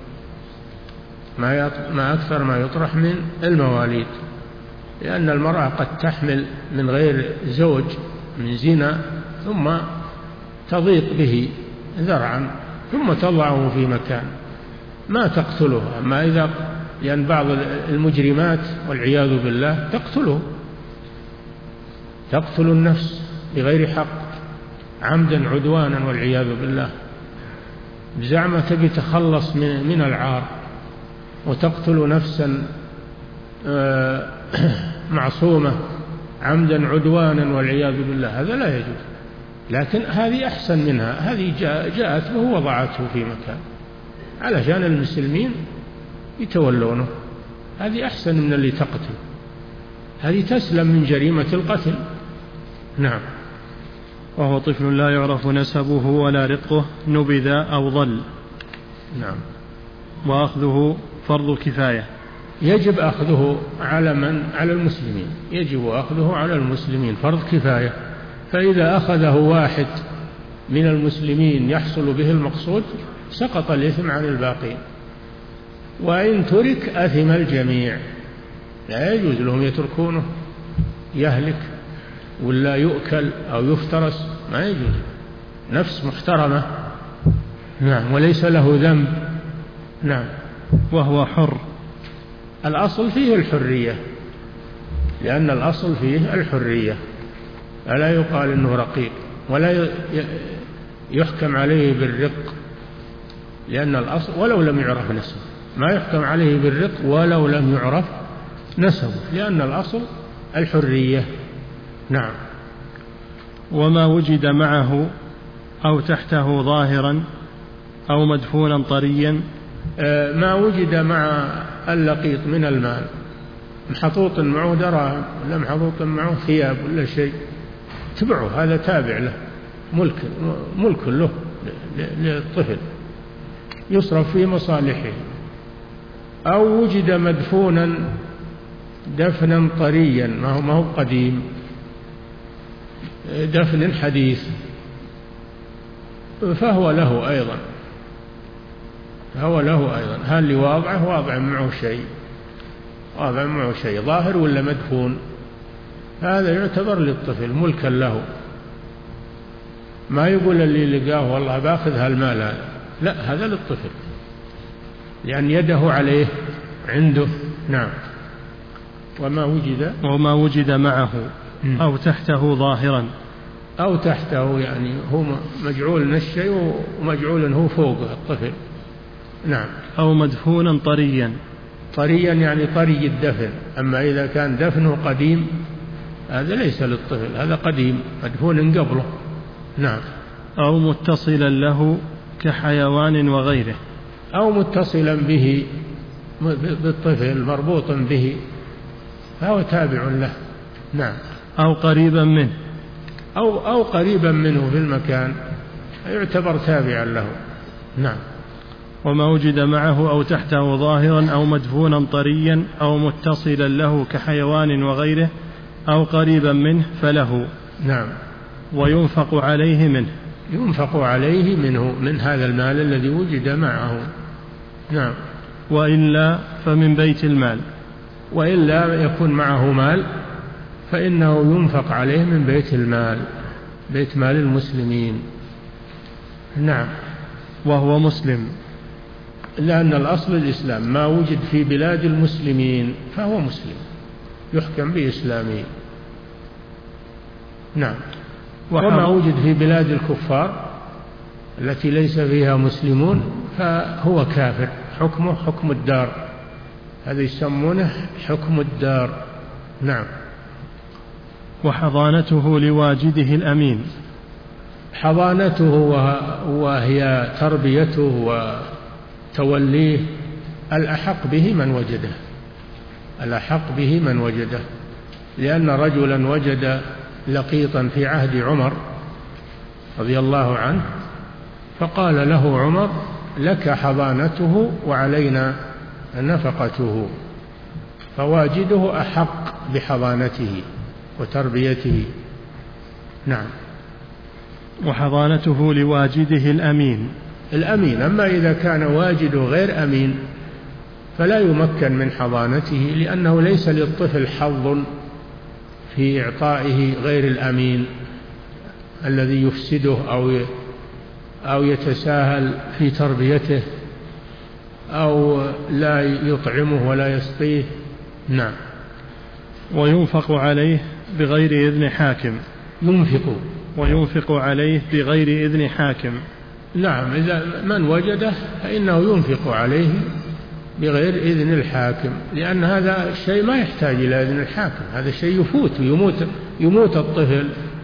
S2: ما أكثر ما يطرح من المواليد، لأن المرأة قد تحمل من غير زوج من زنا ثم تضيق به ذرعا ثم تضعه في مكان ما تقتله. أما إذا لأن بعض المجرمات والعياذ بالله تقتله، تقتل النفس بغير حق عمدا عدوانا والعياذ بالله، بزعمة تبي تخلص من العار وتقتل نفسا معصومة عمدا عدوانا والعياذ بالله، هذا لا يجوز. لكن هذه أحسن منها، هذه جاءت ووضعته في مكان علشان المسلمين يتولونه، هذه أحسن من اللي تقتل، هذه تسلم من جريمة القتل. نعم.
S1: وهو طفل لا يعرف نسبه ولا رقه نبذ أو ضل.
S2: نعم.
S1: وأخذه فرض كفاية،
S2: يجب أخذه على من؟ على المسلمين، يجب أخذه على المسلمين فرض كفاية. فإذا أخذه واحد من المسلمين يحصل به المقصود سقط الإثم عن الباقين، وإن ترك أثم الجميع، لا يجوز لهم يتركونه يهلك ولا يؤكل أو يفترس، ما يجوز، نفس محترمة. نعم. وليس له ذنب. نعم.
S1: وهو حر،
S2: الأصل فيه الحرية، لأن الأصل فيه الحرية، فلا يقال إنه رقيق ولا يحكم عليه بالرق، لأن الأصل ولو لم يعرف نسبه، ما يحكم عليه بالرق ولو لم يعرف نسبه، لأن الأصل الحرية. نعم.
S1: وما وجد معه أو تحته ظاهرا أو مدفونا طريا.
S2: ما وجد مع اللقيط من المال، محطوط معه دراهم ولا محطوط معه ثياب ولا شيء، تبعه، هذا تابع له، ملك ملك له للطفل يصرف في مصالحه. أو وجد مدفونا دفنا طريا، ما هو ما هو قديم، دفن حديث، فهو له أيضا، هو له أيضا. هل اللي واضعه واضع معه شيء، واضع معه شيء ظاهر ولا مدفون، هذا يعتبر للطفل ملكا له. ما يقول اللي لقاه والله باخذ هالمال هذا، لا، هذا للطفل لأن يده عليه عنده. نعم. وما وجد
S1: وما وجد معه أو تحته ظاهرا،
S2: أو تحته يعني هو مجعول الشيء ومجعول هو فوق الطفل. نعم.
S1: أو مدفونا طريا،
S2: طريا يعني طري الدفن. أما إذا كان دفنه قديم هذا ليس للطفل، هذا قديم مدفون قبله. نعم.
S1: أو متصلا له كحيوان وغيره،
S2: أو متصلا به بالطفل مربوطا به فهو تابع له. نعم.
S1: أو قريبا منه،
S2: أو أو قريبا منه في المكان يعتبر تابعا له. نعم.
S1: وما وجد معه أو تحته ظاهرا أو مدفونا طريا أو متصلا له كحيوان وغيره أو قريبا منه فله.
S2: نعم.
S1: وينفق عليه منه،
S2: ينفق عليه منه من هذا المال الذي وجد معه. نعم.
S1: وإلا فمن بيت المال،
S2: وإلا يكون معه مال فإنه ينفق عليه من بيت المال، بيت مال المسلمين. نعم.
S1: وهو مسلم،
S2: لأن الأصل الإسلام، ما وجد في بلاد المسلمين فهو مسلم يحكم بإسلامه. نعم. وما وجد في بلاد الكفار التي ليس فيها مسلمون فهو كافر، حكمه حكم الدار، هذا يسمونه حكم الدار. نعم.
S1: وحضانته لواجده الأمين،
S2: حضانته وهي تربيته وتوليه الأحق به من وجده، الأحق به من وجده، لأن رجلا وجد لقيطا في عهد عمر رضي الله عنه فقال له عمر: لك حضانته وعلينا نفقته، فواجده أحق بحضانته وتربيته. نعم.
S1: وحضانته لواجده الأمين.
S2: الأمين. أما إذا كان واجده غير أمين فلا يمكن من حضانته، لأنه ليس للطفل حظ في إعطائه غير الأمين الذي يفسده أو أو يتساهل في تربيته أو لا يطعمه ولا يسقيه. نعم.
S1: وينفق عليه بغير إذن حاكم.
S2: ينفق
S1: وينفق عليه بغير إذن حاكم.
S2: نعم، إذا من وجده فإنه ينفق عليه بغير إذن الحاكم، لأن هذا الشيء ما يحتاج إلى إذن الحاكم، هذا الشيء يفوت ويموت يموت الطفل،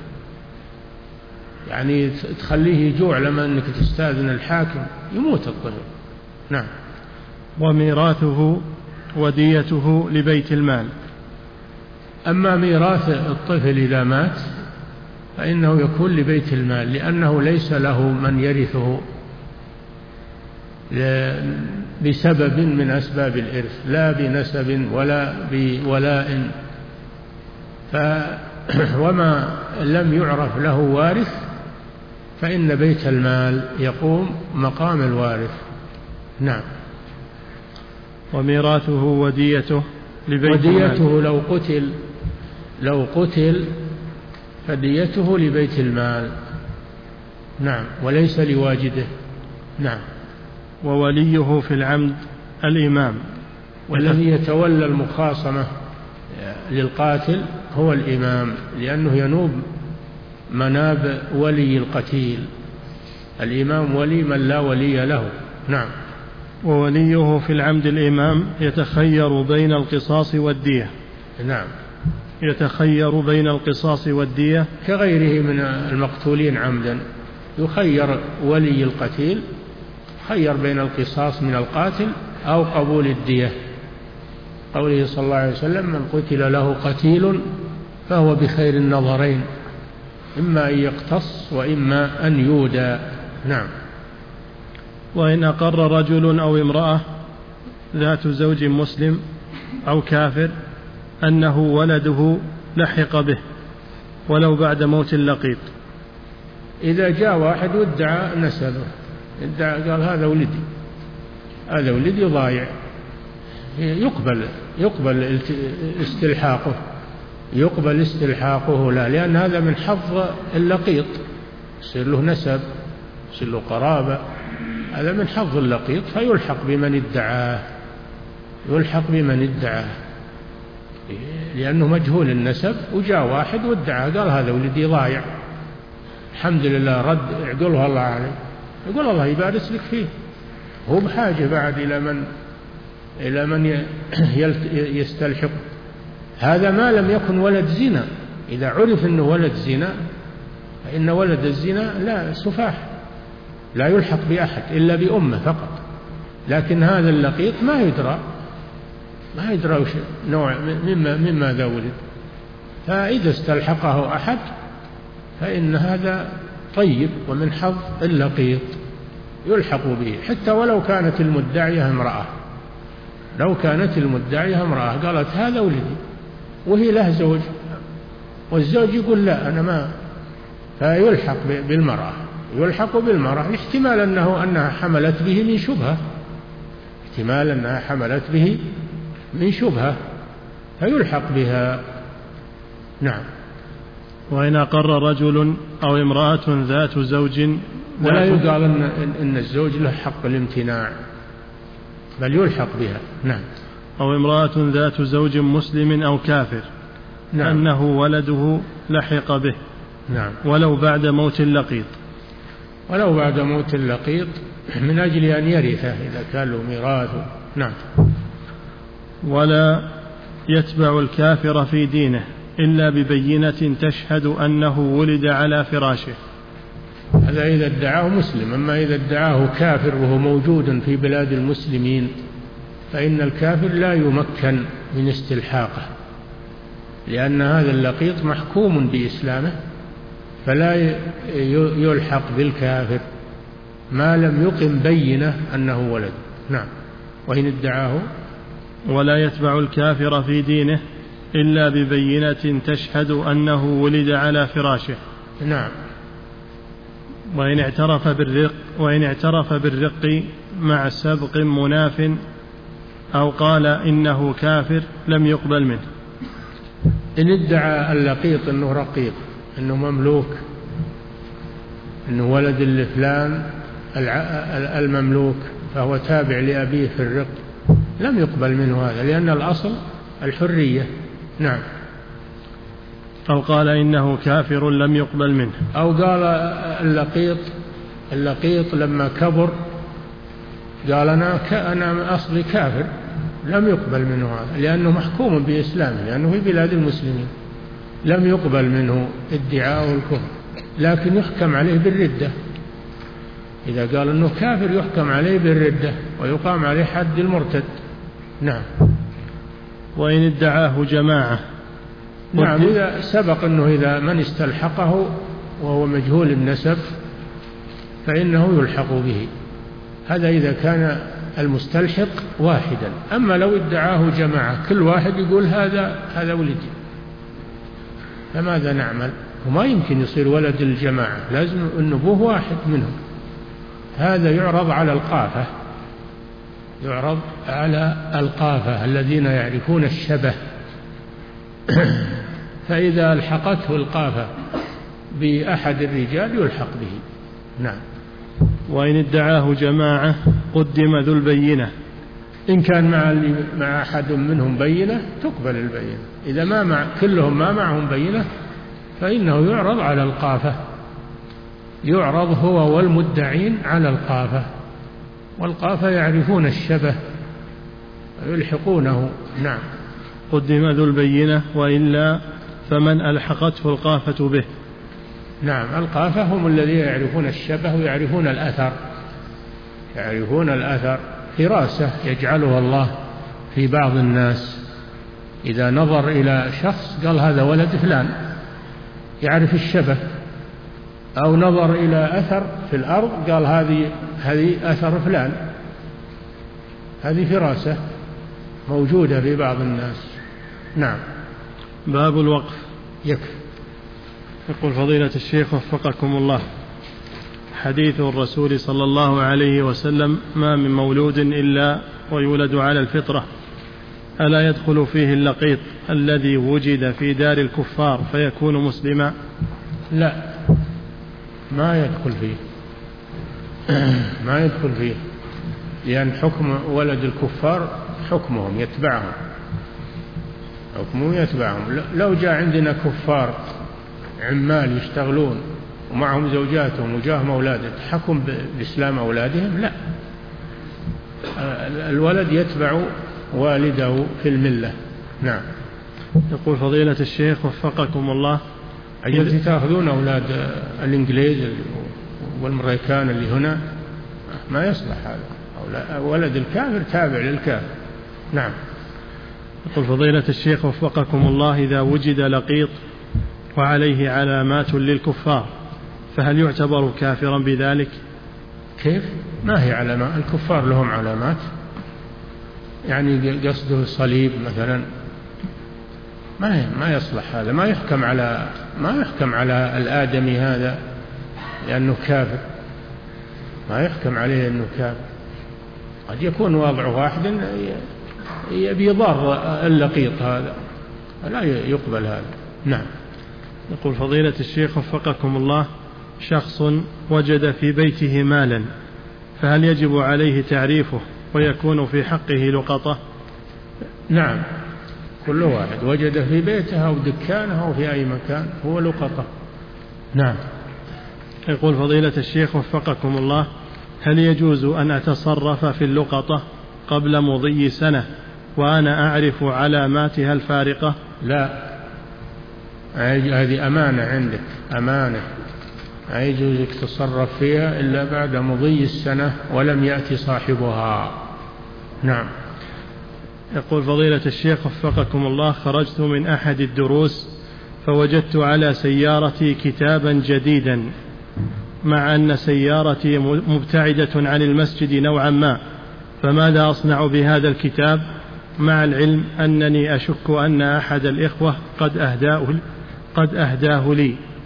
S2: يعني تخليه يجوع لما أنك تستأذن الحاكم يموت الطفل. نعم.
S1: وميراثه وديته لبيت المال.
S2: أما ميراث الطفل إذا مات فإنه يكون لبيت المال، لأنه ليس له من يرثه بسبب من أسباب الإرث، لا بنسب ولا بولاء، وما لم يعرف له وارث فإن بيت المال يقوم مقام الوارث. نعم.
S1: وميراثه وديته لبيت
S2: وديته لو قتل لو قتل فديته لبيت المال. نعم، وليس لواجده. نعم.
S1: ووليه في العمد الإمام.
S2: والذي يتولى المخاصمة للقاتل هو الإمام، لأنه ينوب مناب ولي القتيل. الإمام ولي من لا ولي له. نعم.
S1: ووليه في العمد الإمام يتخير بين القصاص والدية.
S2: نعم.
S1: يتخير بين القصاص والدية
S2: كغيره من المقتولين عمدا، يخير ولي القتيل، خير بين القصاص من القاتل أو قبول الدية. قوله صلى الله عليه وسلم: من قتل له قتيل فهو بخير النظرين، إما أن يقتص وإما أن يودى. نعم.
S1: وإن أقر رجل أو امرأة ذات زوج مسلم أو كافر أنه ولده لحق به ولو بعد موت اللقيط.
S2: إذا جاء واحد وادعى نسبه، ادعى قال هذا ولدي هذا ولدي ضايع، يقبل يقبل استلحاقه يقبل استلحاقه لا، لأن هذا من حظ اللقيط، يصير له نسب، يصير له قرابة، هذا من حظ اللقيط، فيلحق بمن ادعاه يلحق بمن ادعاه لأنه مجهول النسب. وجاء واحد وادعى قال هذا ولدي ضايع، الحمد لله رد يعقلها الله عليه، يقول الله يبارك لك فيه، هو بحاجة بعد إلى من إلى من يستلحق. هذا ما لم يكن ولد زنا، إذا عرف أنه ولد زنا فإن ولد الزنا لا سفاح، لا يلحق بأحد إلا بأمه فقط. لكن هذا اللقيط ما يدرى ما يدرى وش نوع مما مما ذا ولد، فإذا استلحقه أحد فإن هذا طيب ومن حظ اللقيط يلحق به، حتى ولو كانت المدعية امرأة لو كانت المدعية امرأة قالت هذا ولدي وهي له زوج، والزوج يقول لا أنا ما، فيلحق بالمرأة يلحق بالمرأة احتمال أنه أنها حملت به من شبهة احتمال أنها حملت به من شبهة فيلحق بها. نعم.
S1: وإن أقر رجل أو امرأة ذات زوج،
S2: ولا يقال إن, إن الزوج له حق الامتناع، بل يلحق بها. نعم.
S1: أو امرأة ذات زوج مسلم أو كافر. نعم. أنه ولده لحق به.
S2: نعم.
S1: ولو بعد موت اللقيط
S2: ولو بعد موت اللقيط من أجل أن يرثه إذا كان له ميراث. نعم.
S1: ولا يتبع الكافر في دينه إلا ببينة تشهد أنه ولد على فراشه.
S2: هذا إذا ادعاه مسلم. أما إذا ادعاه كافر وهو موجود في بلاد المسلمين فإن الكافر لا يمكن من استلحاقه، لأن هذا اللقيط محكوم بإسلامه، فلا يلحق بالكافر ما لم يقم بينة أنه ولد. نعم. وإن ادعاه.
S1: ولا يتبع الكافر في دينه إلا ببينة تشهد أنه ولد على فراشه.
S2: نعم.
S1: وإن اعترف بالرق وإن اعترف بالرق مع سبق مناف أو قال إنه كافر لم يقبل منه.
S2: إن ادعى اللقيط أنه رقيق، أنه مملوك، أنه ولد لفلان المملوك فهو تابع لأبيه في الرق، لم يقبل منه هذا، لأن الأصل الحرية. نعم.
S1: أو قال إنه كافر لم يقبل منه.
S2: أو قال اللقيط اللقيط لما كبر قال أنا أنا أصلي كافر، لم يقبل منه هذا، لأنه محكوم بإسلامه، لأنه في بلاد المسلمين، لم يقبل منه ادعاء الكفر، لكن يحكم عليه بالردة. إذا قال أنه كافر يحكم عليه بالردة ويقام عليه حد المرتد. نعم.
S1: وإن ادعاه جماعة.
S2: نعم. إذا سبق أنه إذا من استلحقه وهو مجهول النسب فإنه يلحق به، هذا إذا كان المستلحق واحدا. أما لو ادعاه جماعة كل واحد يقول هذا هذا ولدي، فماذا نعمل؟ وما يمكن يصير ولد الجماعة، لازم أن أبوه واحد منهم. هذا يعرض على القافة، يعرض على القافة الذين يعرفون الشبه فإذا الحقته القافة بأحد الرجال يلحق به. نعم.
S1: وإن ادعاه جماعة قدم ذو البينة.
S2: إن كان مع, مع أحد منهم بينة تقبل البينة، إذا ما مع كلهم ما معهم بينة فإنه يعرض على القافة، يعرض هو والمدعين على القافة، والقافة يعرفون الشبه ويلحقونه. نعم.
S1: قدم ذو البينة وإلا فمن ألحقته القافة به.
S2: نعم. القافة هم الذين يعرفون الشبه ويعرفون الأثر، يعرفون الأثر فراسة يجعلها الله في بعض الناس، إذا نظر إلى شخص قال هذا ولد فلان يعرف الشبه، أو نظر إلى أثر في الأرض قال هذه هذه أثر فلان، هذه فراسة موجودة في بعض الناس. نعم.
S1: باب الوقف.
S2: يكفي.
S1: يقول فضيلة الشيخ وفقكم الله: حديث الرسول صلى الله عليه وسلم ما من مولود إلا ويولد على الفطرة، ألا يدخل فيه اللقيط الذي وجد في دار الكفار فيكون مسلما؟
S2: لا، ما يدخل فيه ما يدخل فيه، لأن حكم ولد الكفار حكمهم يتبعهم، حكمهم يتبعهم. لو جاء عندنا كفار عمال يشتغلون ومعهم زوجاتهم وجاهم أولادهم تحكم بإسلام أولادهم؟ لا، الولد يتبع والده في الملة. نعم.
S1: يقول فضيلة الشيخ وفقكم الله:
S2: أجل تأخذون أولاد الإنجليز والمريكان اللي هنا ما يصلح هذا، ولد الكافر تابع للكافر. نعم.
S1: يقول فضيلة الشيخ وفقكم الله: إذا وجد لقيط وعليه علامات للكفار فهل يعتبر كافرا بذلك؟
S2: كيف؟ ما هي علامات؟ الكفار لهم علامات، يعني قصده صليب مثلا، ما ما يصلح هذا، ما يحكم على ما يحكم على الآدمي هذا لأنه كافر، ما يحكم عليه أنه كافر. قد يكون واضع واحد يبي يضار اللقيط هذا، لا يقبل هذا. نعم.
S1: يقول فضيلة الشيخ وفقكم الله: شخص وجد في بيته مالا فهل يجب عليه تعريفه ويكون في حقه لقطة؟
S2: نعم، كل واحد وجد في بيته أو دكانه أو في أي مكان هو لقطة. نعم.
S1: يقول فضيلة الشيخ وفقكم الله: هل يجوز أن أتصرف في اللقطة قبل مضي سنة وأنا أعرف علاماتها الفارقة؟
S2: لا، هذه أمانة عندك، أمانة لا يجوز لك تتصرف فيها إلا بعد مضي السنة ولم يأتي صاحبها. نعم.
S1: يقول فضيلة الشيخ وفقكم الله: خرجت من أحد الدروس فوجدت على سيارتي كتابا جديدا مع أن سيارتي مبتعدة عن المسجد نوعا ما، فماذا أصنع بهذا الكتاب مع العلم أنني أشك أن أحد الإخوة قد أهداه, قد أهداه لي؟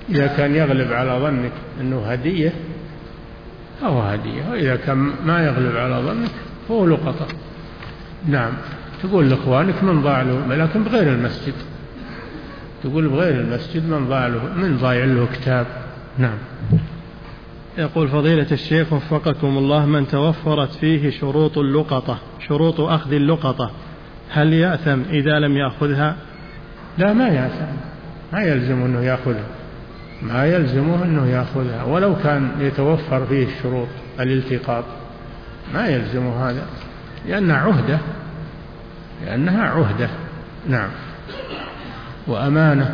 S2: إذا كان يغلب على ظنك أنه هدية فهو هدية، وإذا كان ما يغلب على ظنك فهو لقطة. نعم، تقول لإخوانك من ضاع له، لكن بغير المسجد، تقول بغير المسجد من ضاع له، من ضايع له كتاب. نعم.
S1: يقول فضيلة الشيخ وفقكم الله: من توفرت فيه شروط اللقطة، شروط أخذ اللقطة، هل يأثم إذا لم يأخذها؟
S2: لا، ما يأثم، ما يلزم أنه يأخذها، ما يلزمه أنه يأخذها، ولو كان يتوفر فيه الشروط الالتقاط ما يلزمه هذا، لأنها عهدة، لأنها عهدة. نعم، وأمانة.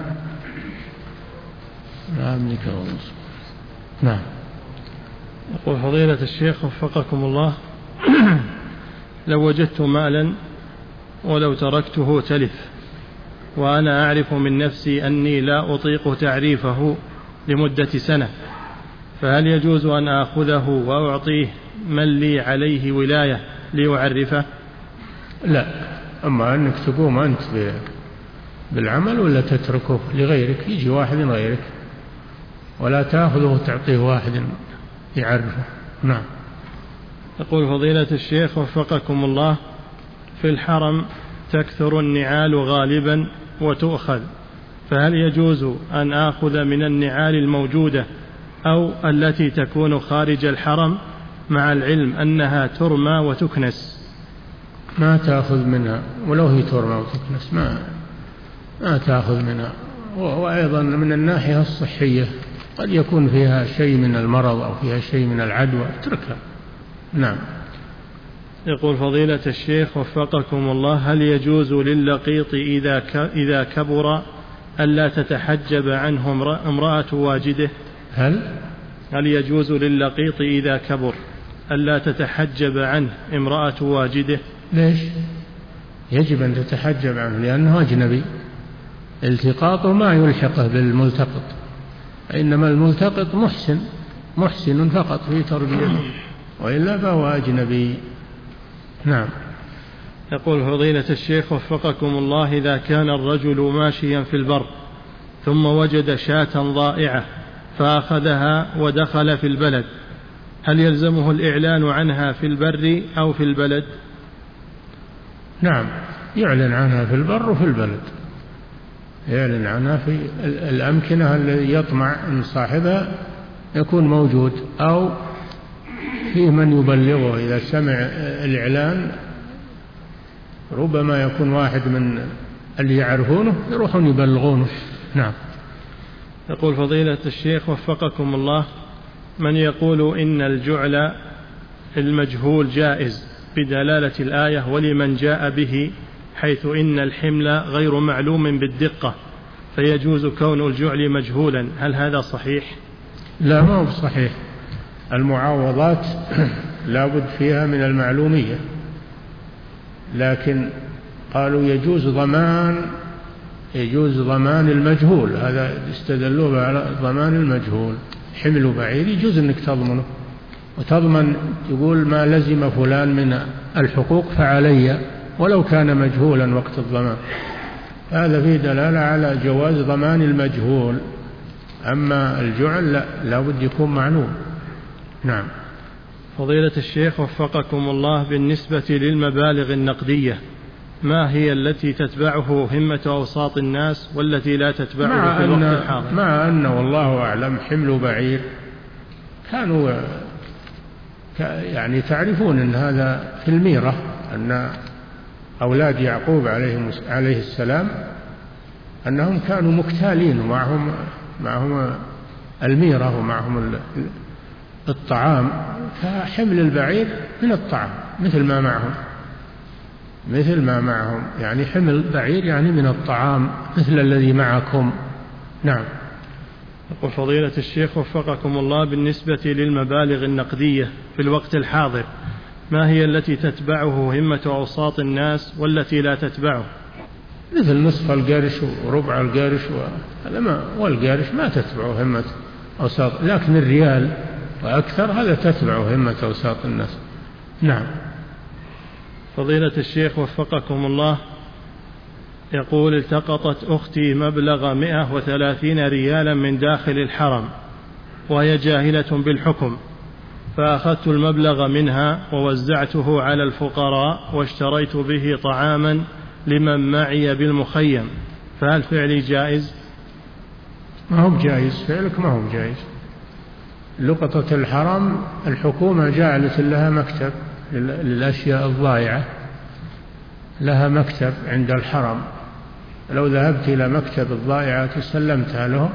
S2: نعم.
S1: يقول فضيلة الشيخ وفقكم الله: لو وجدت مالا ولو تركته تلف، وأنا أعرف من نفسي أني لا أطيق تعريفه لمدة سنة، فهل يجوز أن آخذه وأعطيه من لي عليه ولاية ليعرفه؟
S2: لا، أما أنك تقوم أنت بالعمل ولا تتركه لغيرك، يجي واحد غيرك، ولا تأخذه وتعطيه واحد يعرفه. نعم.
S1: يقول فضيلة الشيخ وفقكم الله: في الحرم تكثر النعال غالبا وتؤخذ، فهل يجوز أن آخذ من النعال الموجودة أو التي تكون خارج الحرم، مع العلم أنها ترمى وتكنس؟
S2: ما تأخذ منها، ولو هي ترمى وتكنس ما ما تأخذ منها. وأيضا من الناحية الصحية قد يكون فيها شيء من المرض أو فيها شيء من العدوى، اتركها. نعم.
S1: يقول فضيلة الشيخ وفقكم الله: هل يجوز للقيط إذا إذا كبر ألا تتحجب عنه امرأة واجده؟
S2: هل
S1: هل يجوز للقيط إذا كبر ألا تتحجب عنه امرأة واجده؟
S2: ليش؟ يجب أن تتحجب عنه، لأنه أجنبي، التقاطه ما يلحقه بالملتقط، إنما الملتقط محسن محسن فقط في تربيته، وإلا فهو أجنبي. نعم.
S1: يقول فضيلة الشيخ وفقكم الله: إذا كان الرجل ماشيا في البر ثم وجد شاة ضائعة فأخذها ودخل في البلد، هل يلزمه الإعلان عنها في البر أو في البلد؟
S2: نعم، يعلن عنها في البر وفي البلد، يعلن عنها في الأمكنة التي يطمع أن صاحبها يكون موجود، أو فيه من يبلغه إذا سمع الإعلان، ربما يكون واحد من اللي يعرفونه يروحون يبلغونه. نعم.
S1: يقول فضيلة الشيخ وفقكم الله: من يقول إن الجعل المجهول جائز بدلالة الآية ولمن جاء به، حيث إن الحمل غير معلوم بالدقة فيجوز كون الجعل مجهولا، هل هذا صحيح؟
S2: لا، ما هو صحيح. المعاوضات لا بد فيها من المعلومية، لكن قالوا يجوز ضمان يجوز ضمان المجهول، هذا استدلوا على ضمان المجهول. حمل بعير يجوز أنك تضمنه، وتضمن تقول ما لزم فلان من الحقوق فعلي، ولو كان مجهولا وقت الضمان، هذا فيه دلالة على جواز ضمان المجهول. أما الجعل لا، لا بد يكون معلوم. نعم.
S1: فضيلة الشيخ وفقكم الله: بالنسبة للمبالغ النقدية، ما هي التي تتبعه همة أوساط الناس والتي لا تتبعه في الوقت الحاضر؟
S2: مع أن والله أعلم حمل بعير كانوا يعني تعرفون أن هذا في الميرة، أن أولاد يعقوب عليه السلام أنهم كانوا مكتالين ومعهم معهم الميرة ومعهم الطعام، فحمل البعير من الطعام مثل ما معهم مثل ما معهم يعني حمل بعير يعني من الطعام مثل الذي معكم. نعم.
S1: يقول فضيلة الشيخ وفقكم الله: بالنسبة للمبالغ النقدية في الوقت الحاضر، ما هي التي تتبعه همة أوساط الناس والتي لا تتبعه؟
S2: مثل نصف القرش وربع القرش، هذا ما والقرش ما تتبعه همة أوساط، لكن الريال وأكثر هذا تتبعه همة أوساط الناس. نعم.
S1: فضيلة الشيخ وفقكم الله: يقول: التقطت أختي مبلغ مئة وثلاثين ريالا من داخل الحرم وهي جاهلة بالحكم، فأخذت المبلغ منها ووزعته على الفقراء واشتريت به طعاما لمن معي بالمخيم، فهل فعلي جائز؟
S2: ما هو جائز، فعلك ما هو جائز. لقطة الحرم الحكومة جعلت لها مكتب للأشياء الضائعة، لها مكتب عند الحرم، لو ذهبت إلى مكتب الضائعة سلمتها له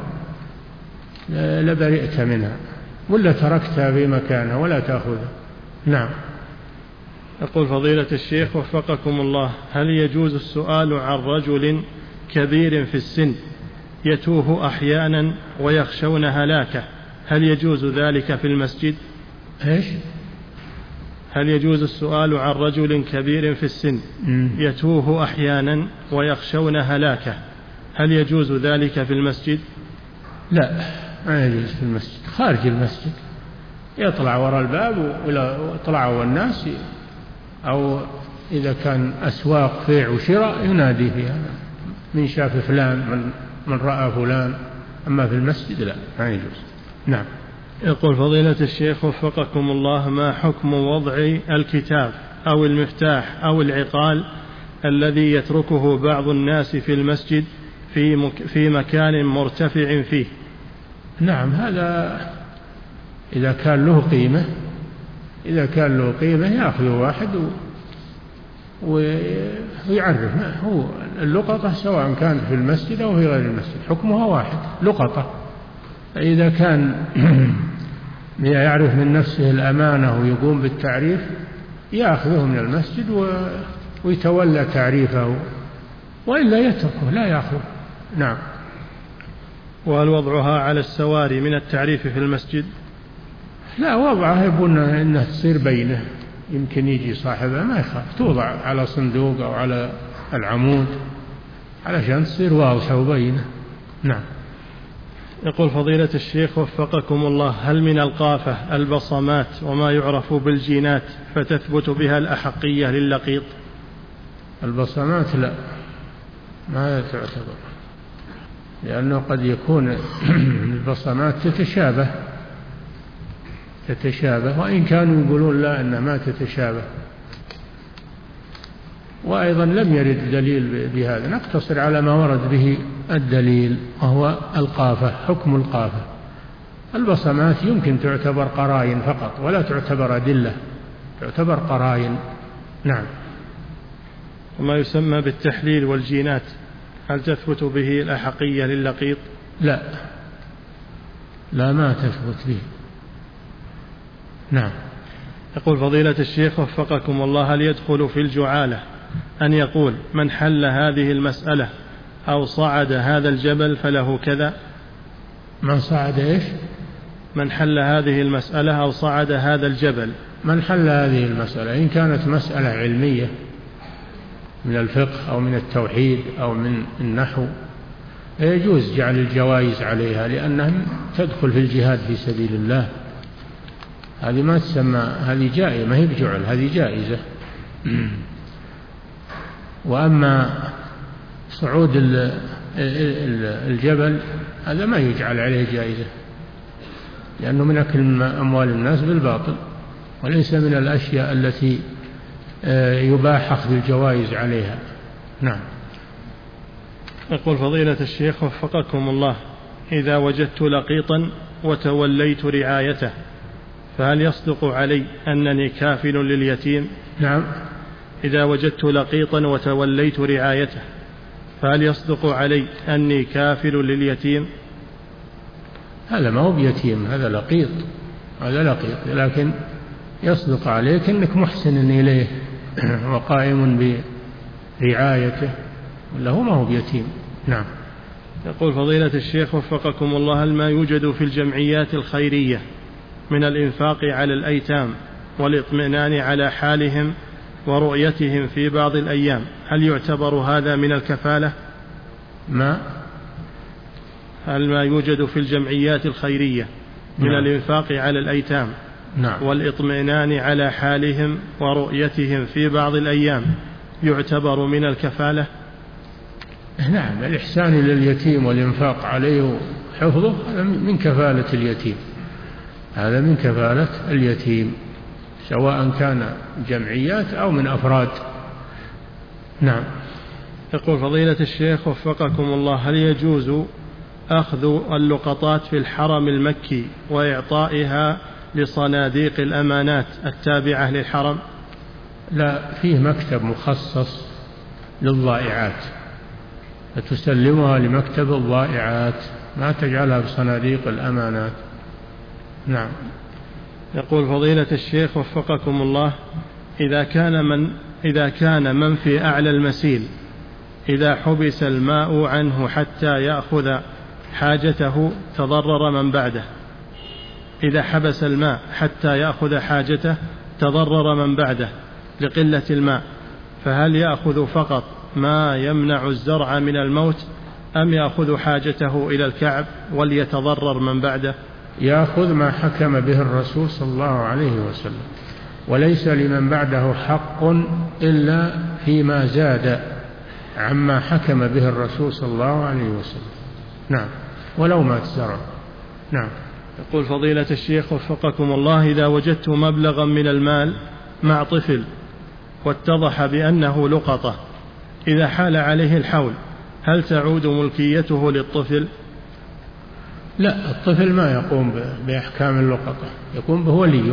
S2: لبرئت منها، ولا تركتها في مكانها ولا تأخذها. نعم.
S1: يقول: فضيلة الشيخ وفقكم الله، هل يجوز السؤال عن رجل كبير في السن يتوه أحيانا ويخشون هلاكه، هل يجوز ذلك في المسجد؟
S2: إيش؟
S1: هل يجوز السؤال عن رجل كبير في السن يتوه أحيانا ويخشون هلاكه، هل يجوز ذلك في المسجد؟
S2: لا، ما يجوز في المسجد، خارج المسجد، يطلع وراء الباب ويطلعوا الناس، أو إذا كان أسواق بيع وشراء ينادي فيها من شاف فلان، من, من رأى فلان، أما في المسجد لا، ما يجوز. نعم.
S1: يقول: فضيلة الشيخ وفقكم الله، ما حكم وضع الكتاب أو المفتاح أو العقال الذي يتركه بعض الناس في المسجد في, مك في مكان مرتفع فيه؟
S2: نعم، هذا إذا كان له قيمة، إذا كان له قيمة يأخذ واحد ويعرف. هو اللقطة سواء كانت في المسجد أو في غير المسجد حكمها واحد، لقطة. إذا كان يعرف من نفسه الأمانة ويقوم بالتعريف يأخذه من المسجد ويتولى تعريفه، وإلا يتركه لا يأخذه. نعم.
S1: وهل وضعها على السواري من التعريف في المسجد؟
S2: لا، وضعها يبون أنها تصير بينه، يمكن يجي صاحبها ما يخاف، توضع على صندوق أو على العمود علشان تصير واضحة وبينة. نعم.
S1: يقول: فضيلة الشيخ وفقكم الله، هل من القافة البصمات وما يعرف بالجينات فتثبت بها الأحقية للقيط؟
S2: البصمات لا، ما تعتبر، لأنه قد يكون البصمات تتشابه تتشابه وإن كانوا يقولون لا أنها ما تتشابه. وأيضا لم يرد دليل بهذا، نقتصر على ما ورد به الدليل وهو القافة، حكم القافة. البصمات يمكن تعتبر قرائن فقط ولا تعتبر أدلة، تعتبر قرائن. نعم.
S1: وما يسمى بالتحليل والجينات هل تثبت به الأحقية للقيط؟
S2: لا لا، ما تثبت به. نعم.
S1: يقول: فضيلة الشيخ وفقكم الله، هل يدخل في الجعالة أن يقول من حل هذه المسألة أو صعد هذا الجبل فله كذا؟
S2: من صعد إيش؟
S1: من حل هذه المسألة أو صعد هذا الجبل.
S2: من حل هذه المسألة إن كانت مسألة علمية من الفقه أو من التوحيد أو من النحو يجوز جعل الجوائز عليها، لأنها تدخل في الجهاد في سبيل الله. هذه ما تسمى، هذه جائزة، ما هي بجعل، هذه جائزة. وأما صعود الجبل هذا ما يجعل عليه جائزة، لأنه من أكل أموال الناس بالباطل، وليس من الأشياء التي يباح أخذ الجوائز عليها. نعم.
S1: يقول: فضيلة الشيخ وفقكم الله، إذا وجدت لقيطا وتوليت رعايته فهل يصدق علي أنني كافل لليتيم؟
S2: نعم.
S1: إذا وجدت لقيطا وتوليت رعايته فهل يصدق علي أني كافل لليتيم؟
S2: هذا ما هو بيتيم، هذا لقيط، هذا لقيط، لكن يصدق عليك أنك محسن إليه وقائم برعايته، ولا هو ما هو بيتيم. نعم.
S1: يقول: فضيلة الشيخ وفقكم الله، هل ما يوجد في الجمعيات الخيرية من الإنفاق على الأيتام والإطمئنان على حالهم ورؤيتهم في بعض الأيام هل يعتبر هذا من الكفالة؟
S2: ما
S1: هل ما يوجد في الجمعيات الخيرية من نعم. الإنفاق على الأيتام
S2: نعم.
S1: والإطمئنان على حالهم ورؤيتهم في بعض الأيام يعتبر من الكفالة؟
S2: نعم، الإحسان إلى اليتيم والإنفاق عليه وحفظه هذا من كفالة اليتيم، هذا من كفالة اليتيم سواء كان جمعيات أو من أفراد. نعم.
S1: يقول فضيلة الشيخ وفقكم الله: هل يجوز أخذ اللقطات في الحرم المكي وإعطائها لصناديق الأمانات التابعة للحرم؟
S2: لا، فيه مكتب مخصص للضائعات فتسلمها لمكتب الضائعات، ما تجعلها بصناديق الأمانات. نعم.
S1: يقول فضيلة الشيخ وفقكم الله: إذا كان من إذا كان من في أعلى المسيل إذا حبس الماء عنه حتى يأخذ حاجته تضرر من بعده، إذا حبس الماء حتى يأخذ حاجته تضرر من بعده لقلة الماء، فهل يأخذ فقط ما يمنع الزرع من الموت أم يأخذ حاجته إلى الكعب وليتضرر من بعده؟
S2: يأخذ ما حكم به الرسول صلى الله عليه وسلم، وليس لمن بعده حق إلا فيما زاد عما حكم به الرسول صلى الله عليه وسلم. نعم، ولو مات زرع. نعم.
S1: يقول فضيلة الشيخ وفقكم الله: إذا وجدت مبلغا من المال مع طفل واتضح بأنه لقطة، إذا حال عليه الحول هل تعود ملكيته للطفل؟
S2: لا، الطفل ما يقوم بأحكام اللقطة، يقوم به وليه،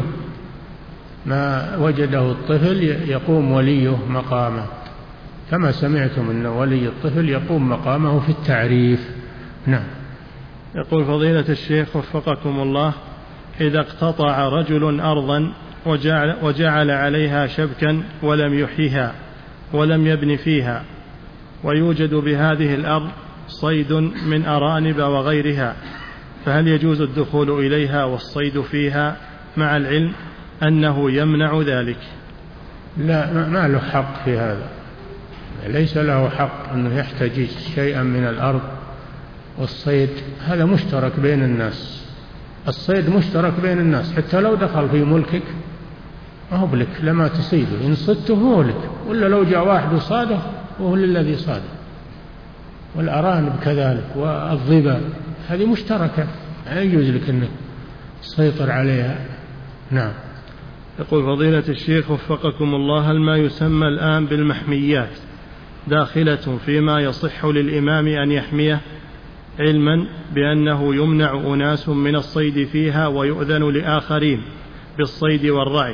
S2: ما وجده الطفل يقوم وليه مقامه، كما سمعتم أن ولي الطفل يقوم مقامه في التعريف. نعم.
S1: يقول فضيلة الشيخ وفقكم الله: إذا اقتطع رجل أرضا وجعل, وجعل عليها شبكا ولم يحيها ولم يبن فيها، ويوجد بهذه الأرض صيد من أرانب وغيرها، فهل يجوز الدخول إليها والصيد فيها مع العلم أنه يمنع ذلك؟
S2: لا، ما له حق في هذا، ليس له حق أنه يحتجز شيئا من الأرض، والصيد هذا مشترك بين الناس، الصيد مشترك بين الناس، حتى لو دخل في ملكك ما هو بلك لما تصيده، إن صدته هو لك، ولا لو جاء واحد وصاده وهو للذي صاده، والأرانب كذلك والظبا هذه مشتركة، لا يجوز لك أنك تسيطر عليها. نعم.
S1: يقول فضيلة الشيخ وفقكم الله: هل ما يسمى الآن بالمحميات داخلة فيما يصح للإمام أن يحميه، علما بأنه يمنع أناس من الصيد فيها ويؤذن لآخرين بالصيد والرعي؟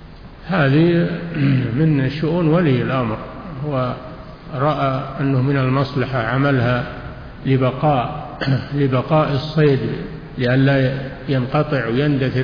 S2: هذه من شؤون ولي الأمر، هو رأى أنه من المصلحة عملها لبقاء لبقاء الصيد لئلا ينقطع ويندثر،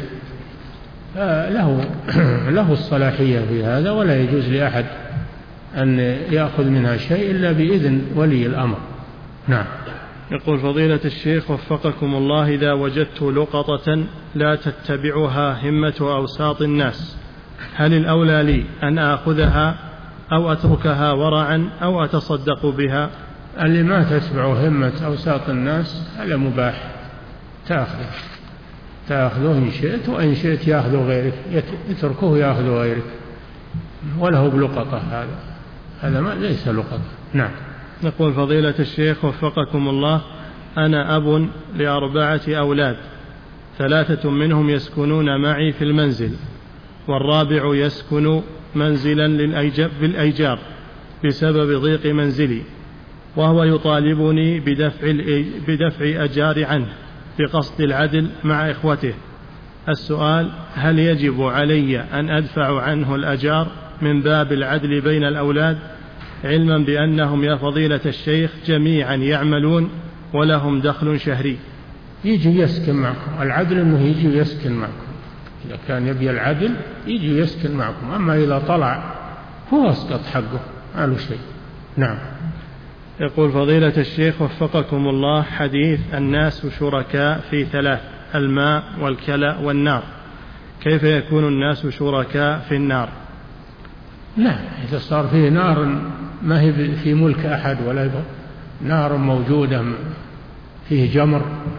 S2: له له الصلاحية في هذا، ولا يجوز لأحد أن يأخذ منها شيء إلا بإذن ولي الأمر. نعم.
S1: يقول فضيلة الشيخ وفقكم الله: إذا وجدت لقطة لا تتبعها همة أوساط الناس، هل الأولى لي أن آخذها أو أتركها ورعا أو أتصدق بها؟
S2: اللي ما تتبع همة أوساط الناس هذا مباح، تأخذه تأخذه إن شئت، وإن شئت يأخذه غيرك، يتركه يأخذه غيرك، وله بلقطة، هذا هذا ما ليس لقطة. نعم.
S1: نقول فضيلة الشيخ وفقكم الله: أنا أب لأربعة أولاد، ثلاثة منهم يسكنون معي في المنزل، والرابع يسكن منزلا بالأيجار بسبب ضيق منزلي، وهو يطالبني بدفع, بدفع أجار عنه بقصد العدل مع إخوته. السؤال: هل يجب علي أن أدفع عنه الأجار من باب العدل بين الأولاد، علما بأنهم يا فضيلة الشيخ جميعا يعملون ولهم دخل شهري؟
S2: يجي يسكن معكم، العدل أنه يجي يسكن معكم، إذا كان يبي العدل يجي يسكن معكم، أما إذا طلع هو أسقط حقه ما له شيء. نعم.
S1: يقول فضيلة الشيخ وفقكم الله: حديث الناس شركاء في ثلاث: الماء والكلى والنار، كيف يكون الناس شركاء في النار؟
S2: لا، إذا صار فيه نار ما هي في ملك أحد، ولا نار موجودة فيه جمر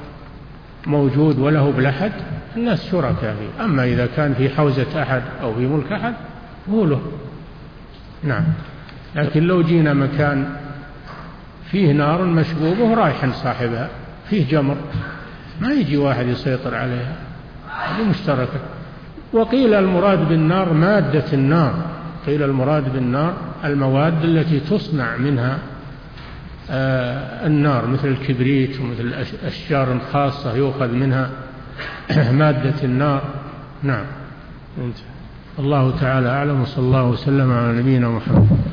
S2: موجود وله بلحد، الناس شركاء فيه. أما إذا كان في حوزة أحد أو في ملك أحد هو له. نعم. لكن لو جينا مكان فيه نار مشبوبة رايح صاحبها، فيه جمر، ما يجي واحد يسيطر عليها، هذه مشتركة. وقيل المراد بالنار مادة النار، قيل المراد بالنار المواد التي تصنع منها آه النار، مثل الكبريت ومثل أشجار خاصة يؤخذ منها مادة النار. نعم. الله تعالى أعلم، وصلى الله وسلم على نبينا محمد.